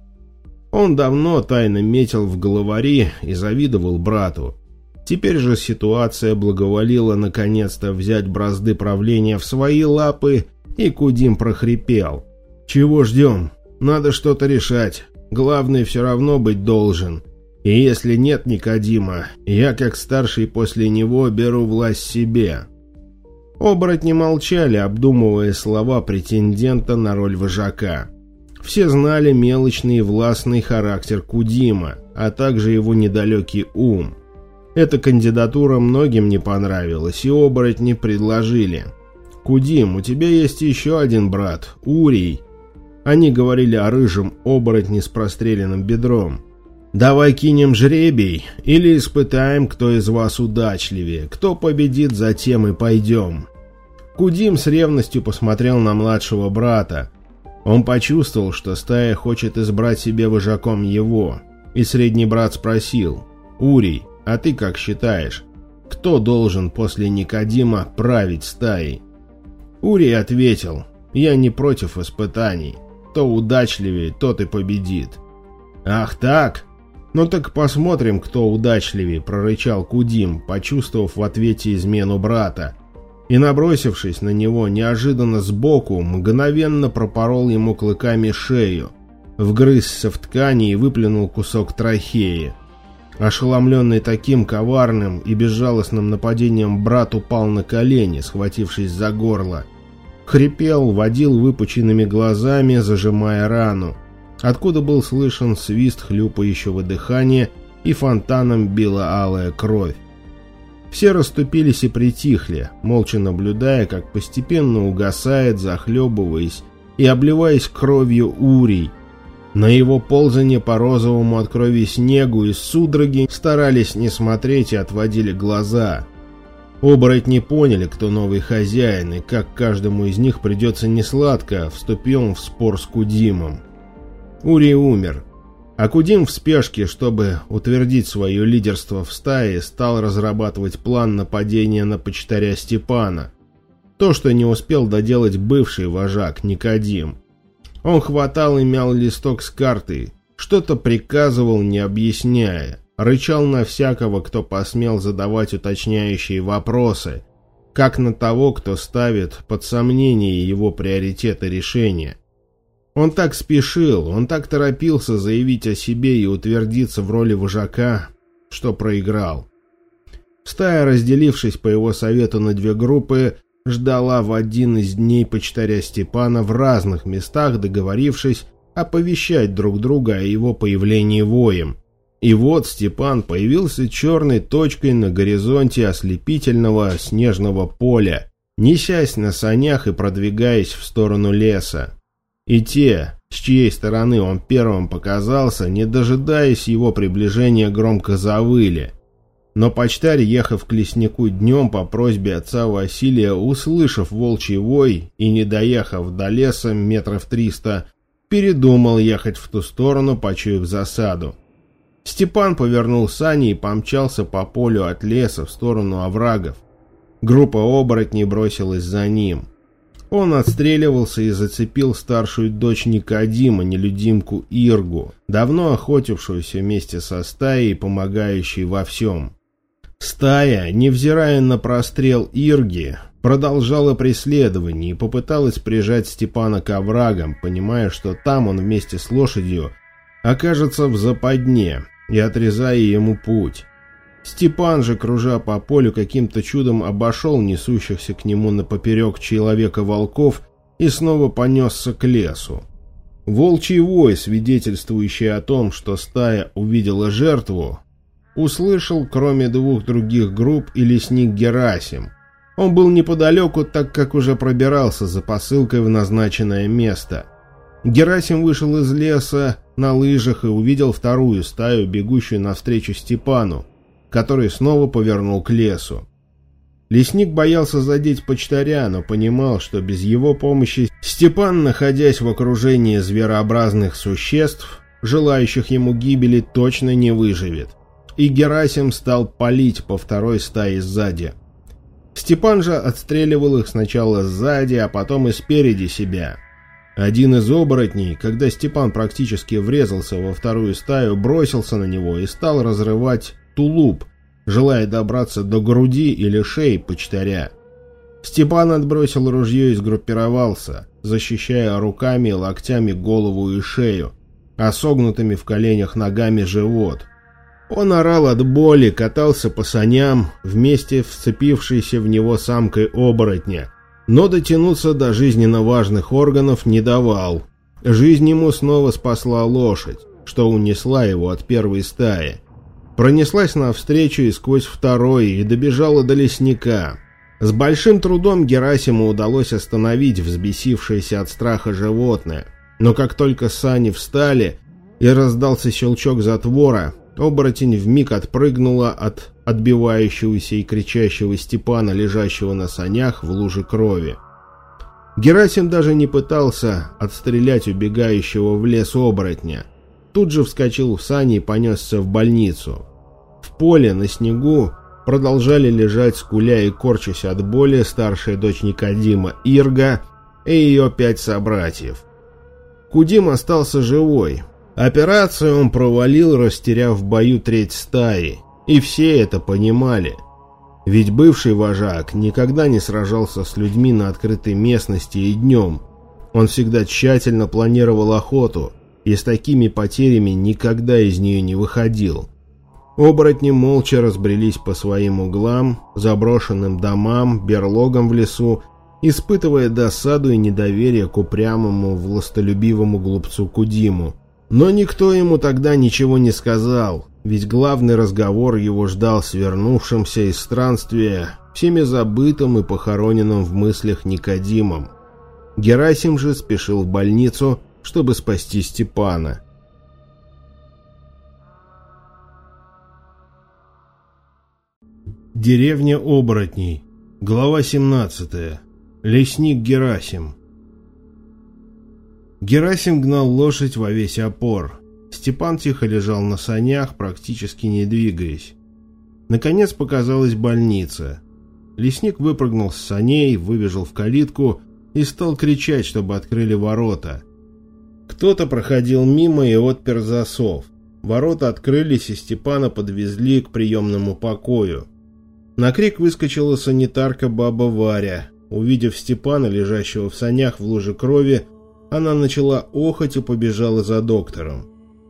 Он давно тайно метил в главари и завидовал брату. Теперь же ситуация благоволила наконец-то взять бразды правления в свои лапы, и Кудим прохрипел: «Чего ждем? Надо что-то решать. Главный все равно быть должен. И если нет Никодима, я, как старший после него, беру власть себе». Оборотни молчали, обдумывая слова претендента на роль вожака. Все знали мелочный и властный характер Кудима, а также его недалекий ум. Эта кандидатура многим не понравилась, и оборотни предложили: «Кудим, у тебя есть еще один брат, Урий». Они говорили о рыжем оборотне с простреленным бедром. «Давай кинем жребий или испытаем, кто из вас удачливее. Кто победит, затем и пойдем». Кудим с ревностью посмотрел на младшего брата. Он почувствовал, что стая хочет избрать себе вожаком его. И средний брат спросил: «Урий, а ты как считаешь, кто должен после Никодима править стаей?» Урий ответил: «Я не против испытаний. Кто удачливее, тот и победит». «Ах так? Ну так посмотрим, кто удачливее», — прорычал Кудим, почувствовав в ответе измену брата. И, набросившись на него неожиданно сбоку, мгновенно пропорол ему клыками шею, вгрызся в ткани и выплюнул кусок трахеи. Ошеломленный таким коварным и безжалостным нападением, брат упал на колени, схватившись за горло. Хрипел, водил выпученными глазами, зажимая рану, откуда был слышен свист хлюпающего дыхания, и фонтаном била алая кровь. Все расступились и притихли, молча наблюдая, как постепенно угасает, захлебываясь и обливаясь кровью Урий. На его ползание по розовому от крови снегу и судороги старались не смотреть и отводили глаза. Оборотни поняли, кто новый хозяин, и как каждому из них придется несладко, вступил он в спор с Кудимом. Урий умер. А Кудим в спешке, чтобы утвердить свое лидерство в стае, стал разрабатывать план нападения на почтаря Степана. То, что не успел доделать бывший вожак Никодим. Он хватал и мял листок с картой, что-то приказывал, не объясняя, рычал на всякого, кто посмел задавать уточняющие вопросы, как на того, кто ставит под сомнение его приоритеты решения. Он так спешил, он так торопился заявить о себе и утвердиться в роли вожака, что проиграл. Стая, разделившись по его совету на две группы, ждала в один из дней почтаря Степана в разных местах, договорившись оповещать друг друга о его появлении воем. И вот Степан появился черной точкой на горизонте ослепительного снежного поля, несясь на санях и продвигаясь в сторону леса. И те, с чьей стороны он первым показался, не дожидаясь его приближения, громко завыли. Но почтарь, ехав к леснику днем по просьбе отца Василия, услышав волчий вой и не доехав до леса метров триста, передумал ехать в ту сторону, почуяв засаду. Степан повернул сани и помчался по полю от леса в сторону оврагов. Группа оборотней бросилась за ним. Он отстреливался и зацепил старшую дочь Никодима, нелюдимку Иргу, давно охотившуюся вместе со стаей и помогающей во всем. Стая, невзирая на прострел Ирги, продолжала преследование и попыталась прижать Степана к оврагам, понимая, что там он вместе с лошадью окажется в западне и отрезая ему путь. Степан же, кружа по полю, каким-то чудом обошел несущихся к нему напоперек человека-волков и снова понесся к лесу. Волчий вой, свидетельствующий о том, что стая увидела жертву, услышал, кроме двух других групп, и лесник Герасим. Он был неподалеку, так как уже пробирался за посылкой в назначенное место. Герасим вышел из леса на лыжах и увидел вторую стаю, бегущую навстречу Степану, который снова повернул к лесу. Лесник боялся задеть почтаря, но понимал, что без его помощи Степан, находясь в окружении зверообразных существ, желающих ему гибели, точно не выживет. И Герасим стал палить по второй стае сзади. Степан же отстреливал их сначала сзади, а потом и спереди себя. Один из оборотней, когда Степан практически врезался во вторую стаю, бросился на него и стал разрывать тулуп, желая добраться до груди или шеи почтаря. Степан отбросил ружье и сгруппировался, защищая руками и локтями голову и шею, а согнутыми в коленях ногами живот. Он орал от боли, катался по саням, вместе вцепившейся в него самкой оборотня, но дотянуться до жизненно важных органов не давал. Жизнь ему снова спасла лошадь, что унесла его от первой стаи. Пронеслась навстречу и сквозь второй, и добежала до лесника. С большим трудом Герасиму удалось остановить взбесившееся от страха животное, но как только сани встали и раздался щелчок затвора, оборотень вмиг отпрыгнула от отбивающегося и кричащего Степана, лежащего на санях в луже крови. Герасим даже не пытался отстрелять убегающего в лес оборотня. Тут же вскочил в сани и понесся в больницу. В поле на снегу продолжали лежать, скуля и корчась от боли, старшая дочь Никодима Ирга и ее пять собратьев. Кудим остался живой. Операцию он провалил, растеряв в бою треть стаи, и все это понимали. Ведь бывший вожак никогда не сражался с людьми на открытой местности и днем. Он всегда тщательно планировал охоту и с такими потерями никогда из нее не выходил. Оборотни молча разбрелись по своим углам, заброшенным домам, берлогам в лесу, испытывая досаду и недоверие к упрямому, властолюбивому глупцу Кудиму. Но никто ему тогда ничего не сказал, ведь главный разговор его ждал свернувшимся из странствия, всеми забытым и похороненным в мыслях Никодимом. Герасим же спешил в больницу, чтобы спасти Степана. Деревня оборотней. Глава семнадцатая. Лесник Герасим. Герасим гнал лошадь во весь опор. Степан тихо лежал на санях, практически не двигаясь. Наконец показалась больница. Лесник выпрыгнул с саней, выбежал в калитку и стал кричать, чтобы открыли ворота. Кто-то проходил мимо и отпер засов. Ворота открылись, и Степана подвезли к приемному покою. На крик выскочила санитарка баба Варя. Увидев Степана, лежащего в санях в луже крови, она начала охать и побежала за доктором.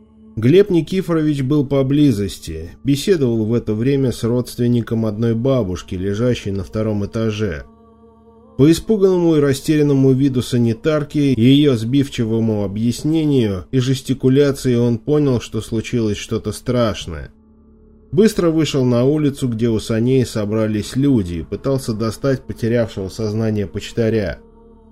Глеб Никифорович был поблизости, беседовал в это время с родственником одной бабушки, лежащей на втором этаже. По испуганному и растерянному виду санитарки и ее сбивчивому объяснению и жестикуляции он понял, что случилось что-то страшное. Быстро вышел на улицу, где у саней собрались люди, и пытался достать потерявшего сознание почтаря.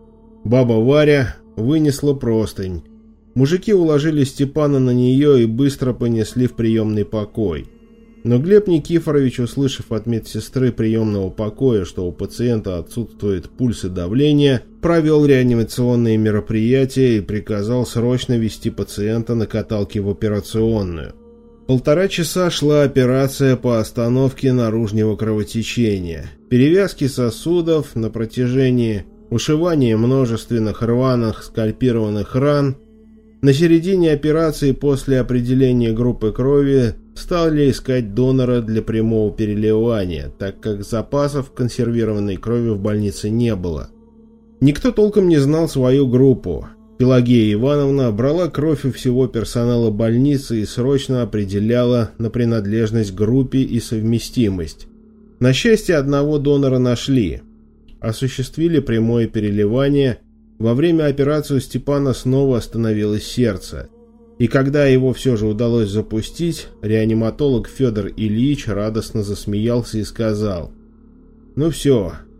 Баба Варя вынесла простынь. Мужики уложили Степана на нее и быстро понесли в приемный покой. Но Глеб Никифорович, услышав от медсестры приемного покоя, что у пациента отсутствует пульс и давление, провел реанимационные мероприятия и приказал срочно везти пациента на каталке в операционную. Полтора часа шла операция по остановке наружного кровотечения, перевязки сосудов на протяжении, ушивание множественных рваных скальпированных ран. На середине операции после определения группы крови стали искать донора для прямого переливания, так как запасов консервированной крови в больнице не было. Никто толком не знал свою группу. Пелагея Ивановна брала кровь у всего персонала больницы и срочно определяла на принадлежность к группе и совместимость. На счастье, одного донора нашли. Осуществили прямое переливание. Во время операции у Степана снова остановилось сердце. И когда его все же удалось запустить, реаниматолог Федор Ильич радостно засмеялся и сказал: «Ну все,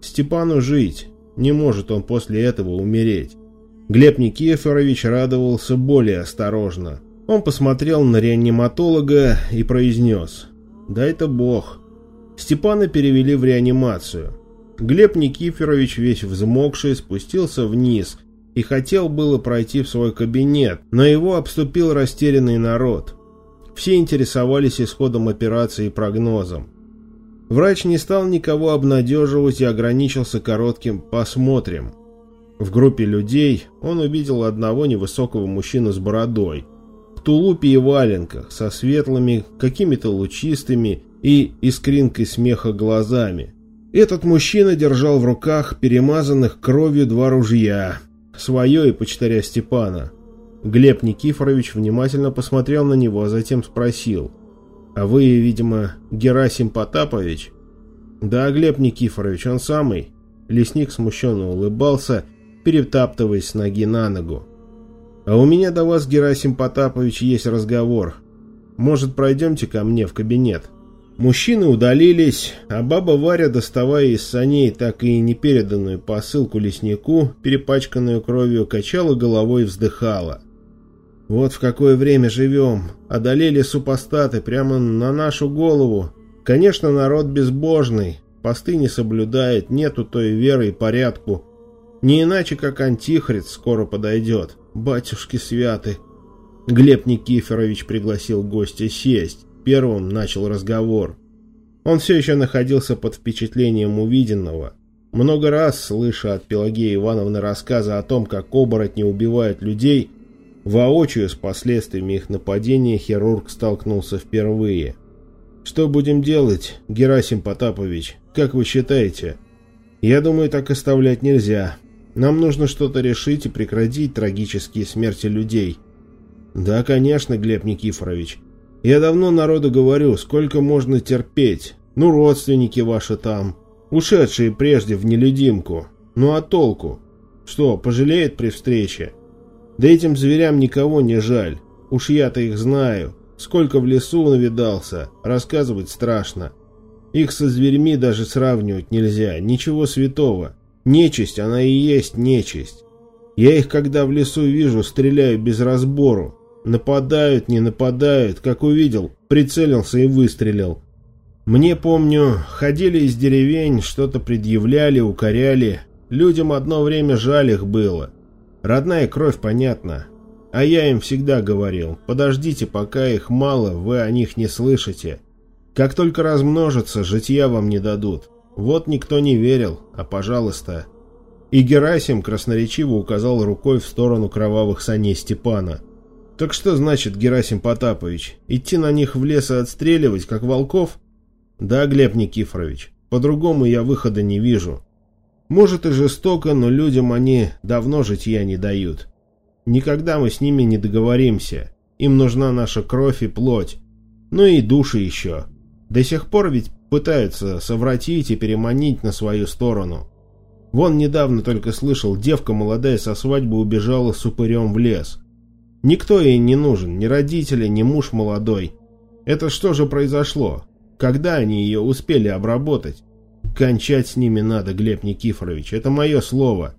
Степану жить, не может он после этого умереть. Глеб Никифорович радовался более осторожно. Он посмотрел на реаниматолога и произнес: «Дай-то Бог». Степана перевели в реанимацию. Глеб Никифорович, весь взмокший, спустился вниз и хотел было пройти в свой кабинет, но его обступил растерянный народ. Все интересовались исходом операции и прогнозом. Врач не стал никого обнадеживать и ограничился коротким «посмотрим». В группе людей он увидел одного невысокого мужчину с бородой, в тулупе и валенках, со светлыми, какими-то лучистыми и искринкой смеха глазами. Этот мужчина держал в руках перемазанных кровью два ружья, свое и почтаря Степана. Глеб Никифорович внимательно посмотрел на него, а затем спросил: «А вы, видимо, Герасим Потапович?» «Да, Глеб Никифорович, он самый». Лесник смущенно улыбался, перетаптываясь с ноги на ногу. «А у меня до вас, Герасим Потапович, есть разговор. Может, пройдемте ко мне в кабинет?» Мужчины удалились, а баба Варя, доставая из саней так и не переданную посылку леснику, перепачканную кровью, качала головой и вздыхала. «Вот в какое время живем. Одолели супостаты прямо на нашу голову. Конечно, народ безбожный, посты не соблюдает, нету той веры и порядку. Не иначе, как антихрист скоро подойдет. Батюшки святы». Глеб Никифорович пригласил гостя сесть. Первым начал разговор. Он все еще находился под впечатлением увиденного. Много раз, слыша от Пелагеи Ивановны рассказы о том, как оборотни убивают людей, воочию с последствиями их нападения хирург столкнулся впервые. «Что будем делать, Герасим Потапович? Как вы считаете?» «Я думаю, так оставлять нельзя. Нам нужно что-то решить и прекратить трагические смерти людей». «Да, конечно, Глеб Никифорович. Я давно народу говорю, сколько можно терпеть. Ну, родственники ваши там, ушедшие прежде в нелюдимку. Ну, а толку? Что, пожалеют при встрече? Да этим зверям никого не жаль. Уж я-то их знаю. Сколько в лесу навидался, рассказывать страшно. Их со зверьми даже сравнивать нельзя, ничего святого. Нечисть, она и есть нечисть. Я их, когда в лесу вижу, стреляю без разбору. Нападают, не нападают, как увидел, прицелился и выстрелил. Мне, помню, ходили из деревень, что-то предъявляли, укоряли. Людям одно время жаль их было. Родная кровь, понятно. А я им всегда говорил: подождите, пока их мало, вы о них не слышите. Как только размножатся, житья вам не дадут. Вот никто не верил, а пожалуйста». И Герасим красноречиво указал рукой в сторону кровавых саней Степана. «Так что значит, Герасим Потапович, идти на них в лес и отстреливать, как волков?» «Да, Глеб Никифорович, по-другому я выхода не вижу. Может и жестоко, но людям они давно житья не дают. Никогда мы с ними не договоримся. Им нужна наша кровь и плоть. Ну и души еще. До сих пор ведь пытаются совратить и переманить на свою сторону. Вон недавно только слышал, девка молодая со свадьбы убежала с упырем в лес. Никто ей не нужен, ни родители, ни муж молодой. Это что же произошло? Когда они ее успели обработать? Кончать с ними надо, Глеб Никифорович, это мое слово.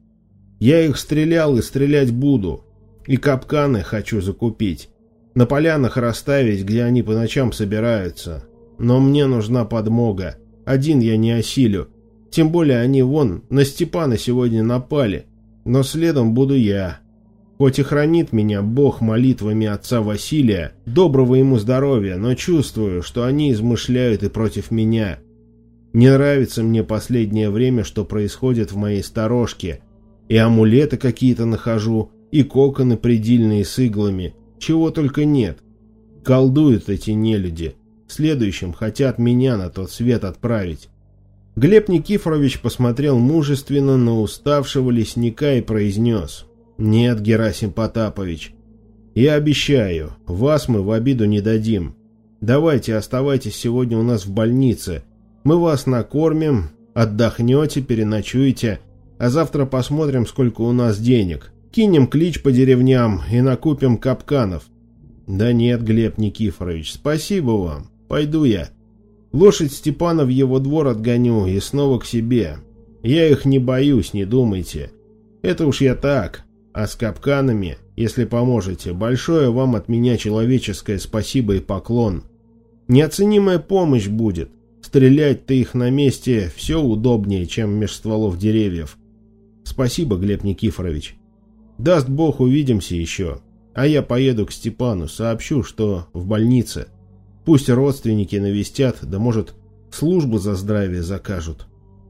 Я их стрелял и стрелять буду. И капканы хочу закупить. На полянах расставить, где они по ночам собираются. Но мне нужна подмога. Один я не осилю. Тем более они вон на Степана сегодня напали. Но следом буду я. Хоть и хранит меня Бог молитвами отца Василия, доброго ему здоровья, но чувствую, что они измышляют и против меня. Не нравится мне последнее время, что происходит в моей сторожке. И амулеты какие-то нахожу, и коконы предельные с иглами. Чего только нет. Колдуют эти нелюди. Следующим хотят меня на тот свет отправить». Глеб Никифорович посмотрел мужественно на уставшего лесника и произнес: «Нет, Герасим Потапович, я обещаю, вас мы в обиду не дадим. Давайте оставайтесь сегодня у нас в больнице. Мы вас накормим, отдохнете, переночуете, а завтра посмотрим, сколько у нас денег. Кинем клич по деревням и накупим капканов». «Да нет, Глеб Никифорович, спасибо вам. Пойду я. Лошадь Степана в его двор отгоню и снова к себе. Я их не боюсь, не думайте. Это уж я так. А с капканами, если поможете, большое вам от меня человеческое спасибо и поклон. Неоценимая помощь будет. Стрелять-то их на месте все удобнее, чем меж стволов деревьев. Спасибо, Глеб Никифорович. Даст Бог, увидимся еще. А я поеду к Степану, сообщу, что в больнице. Пусть родственники навестят, да может службу за здравие закажут.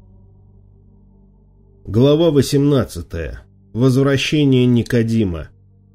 Глава восемнадцатая. Возвращение Никодима.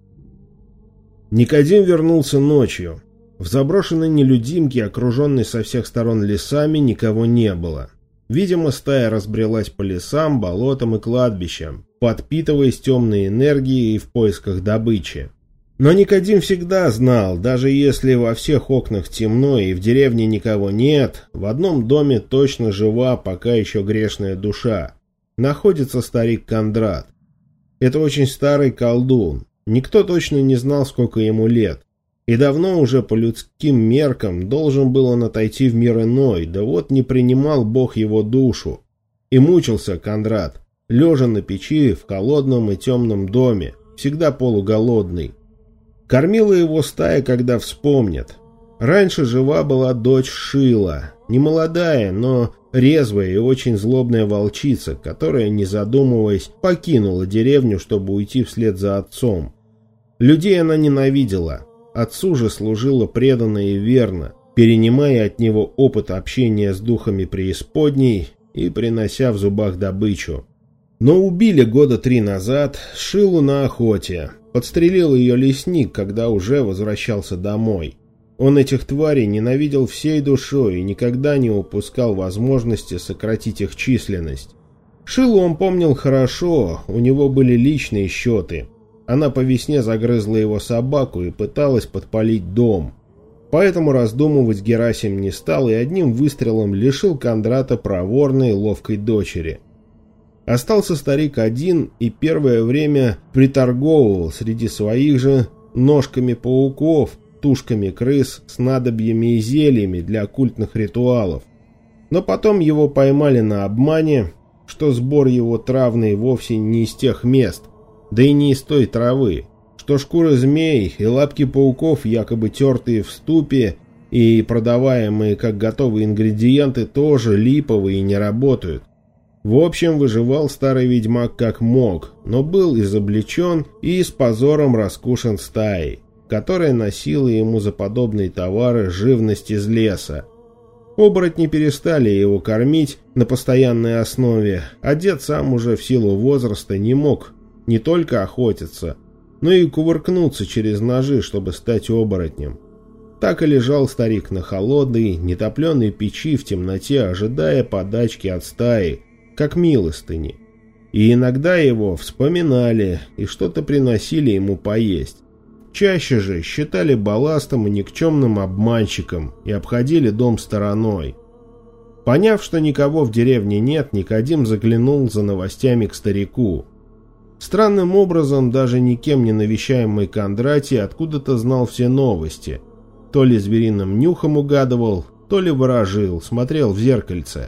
Никодим вернулся ночью. В заброшенной нелюдимке, окруженной со всех сторон лесами, никого не было. Видимо, стая разбрелась по лесам, болотам и кладбищам, подпитываясь темной энергией и в поисках добычи. Но Никодим всегда знал, даже если во всех окнах темно и в деревне никого нет, в одном доме точно жива пока еще грешная душа. Находится старик Кондрат. Это очень старый колдун. Никто точно не знал, сколько ему лет. И давно уже по людским меркам должен был он отойти в мир иной, да вот не принимал Бог его душу. И мучился Кондрат, лежа на печи в холодном и темном доме, всегда полуголодный. Кормила его стая, когда вспомнят. Раньше жива была дочь Шила, немолодая, но резвая и очень злобная волчица, которая, не задумываясь, покинула деревню, чтобы уйти вслед за отцом. Людей она ненавидела. Отцу же служила преданно и верно, перенимая от него опыт общения с духами преисподней и принося в зубах добычу. Но убили года три назад Шилу на охоте. Подстрелил ее лесник, когда уже возвращался домой. Он этих тварей ненавидел всей душой и никогда не упускал возможности сократить их численность. Шилу он помнил хорошо, у него были личные счеты. Она по весне загрызла его собаку и пыталась подпалить дом. Поэтому раздумывать Герасим не стал и одним выстрелом лишил Кондрата проворной ловкой дочери. Остался старик один и первое время приторговывал среди своих же ножками пауков, тушками крыс, снадобьями и зельями для оккультных ритуалов. Но потом его поймали на обмане, что сбор его травный вовсе не из тех мест, да и не из той травы, что шкуры змей и лапки пауков, якобы тертые в ступе и продаваемые как готовые ингредиенты, тоже липовые и не работают. В общем, выживал старый ведьмак как мог, но был изобличен и с позором раскушен стаей, которая носила ему за подобные товары живность из леса. Оборотни перестали его кормить на постоянной основе, а дед сам уже в силу возраста не мог не только охотиться, но и кувыркнуться через ножи, чтобы стать оборотнем. Так и лежал старик на холодной, нетопленой печи в темноте, ожидая подачки от стаи, как милостыни. И иногда его вспоминали и что-то приносили ему поесть. Чаще же считали балластом и никчемным обманщиком и обходили дом стороной. Поняв, что никого в деревне нет, Никодим заглянул за новостями к старику. Странным образом, даже никем не навещаемый Кондратий откуда-то знал все новости. То ли звериным нюхом угадывал, то ли ворожил, смотрел в зеркальце.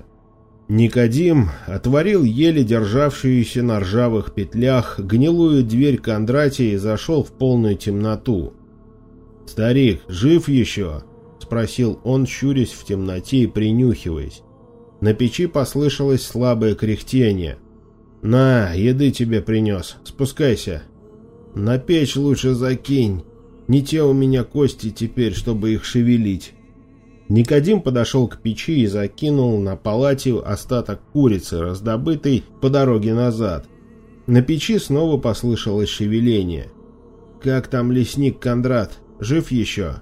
Никодим отворил еле державшуюся на ржавых петлях гнилую дверь Кондратия и зашел в полную темноту. «Старик, жив еще?» — спросил он, щурясь в темноте и принюхиваясь. На печи послышалось слабое кряхтение. «На, еды тебе принес, спускайся. На печь лучше закинь, не те у меня кости теперь, чтобы их шевелить». Никодим подошел к печи и закинул на палате остаток курицы, раздобытой по дороге назад. На печи снова послышалось шевеление. «Как там лесник Кондрат? Жив еще?»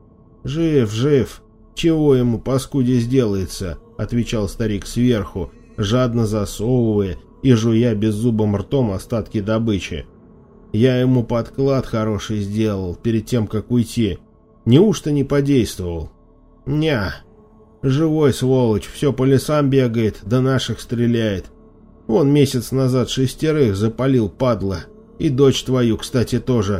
«Жив, жив. Чего ему, паскуде, сделается?» — отвечал старик сверху, жадно засовывая и жуя беззубым ртом остатки добычи. «Я ему подклад хороший сделал перед тем, как уйти. Неужто не подействовал?» «Ня. Живой сволочь, все по лесам бегает, да наших стреляет. Вон месяц назад шестерых запалил, падла. И дочь твою, кстати, тоже.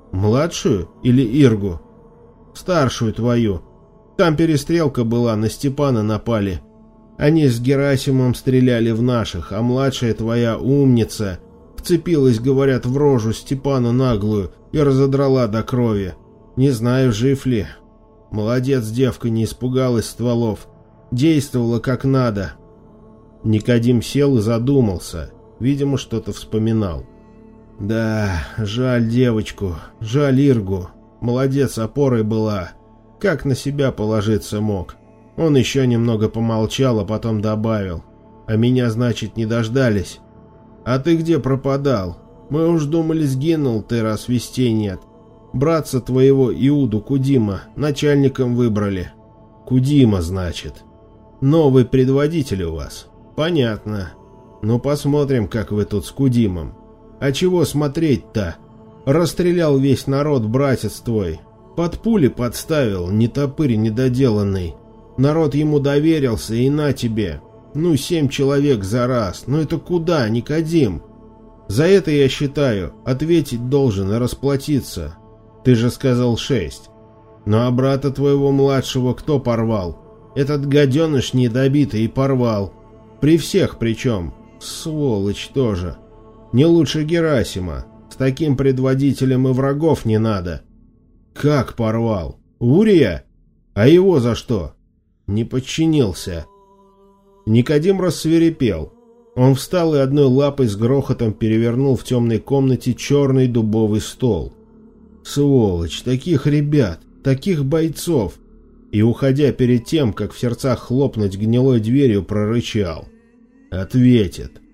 Младшую или Иргу?» «Старшую твою. Там перестрелка была, на Степана напали. Они с Герасимом стреляли в наших, а младшая твоя умница вцепилась, говорят, в рожу Степану наглую и разодрала до крови. Не знаю, жив ли. Молодец, девка, не испугалась стволов. Действовала как надо. Никодим сел и задумался. Видимо, что-то вспоминал. Да, жаль девочку, жаль Иргу. Молодец, опорой была. Как на себя положиться мог. Он еще немного помолчал, а потом добавил. А меня, значит, не дождались. А ты где пропадал? Мы уж думали, сгинул ты, раз вестей нет. Братца твоего Иуду Кудима начальником выбрали. Кудима, значит. Новый предводитель у вас. Понятно. Ну посмотрим, как вы тут с Кудимом. А чего смотреть-то? Расстрелял весь народ, братец твой. Под пули подставил, не топырь недоделанный. Народ ему доверился, и на тебе. Ну, семь человек за раз. Ну это куда, Никодим? За это, я считаю, ответить должен и расплатиться. Ты же сказал шесть. Ну а брата твоего младшего кто порвал? Этот гаденыш недобитый и порвал. При всех причем. Сволочь тоже. Не лучше Герасима. С таким предводителем и врагов не надо. Как порвал? Урия? А его за что? Не подчинился. Никодим рассвирепел. Он встал и одной лапой с грохотом перевернул в темной комнате черный дубовый стол. Сволочь, таких ребят, таких бойцов. И, уходя перед тем, как в сердцах хлопнуть гнилой дверью, прорычал. Ответит.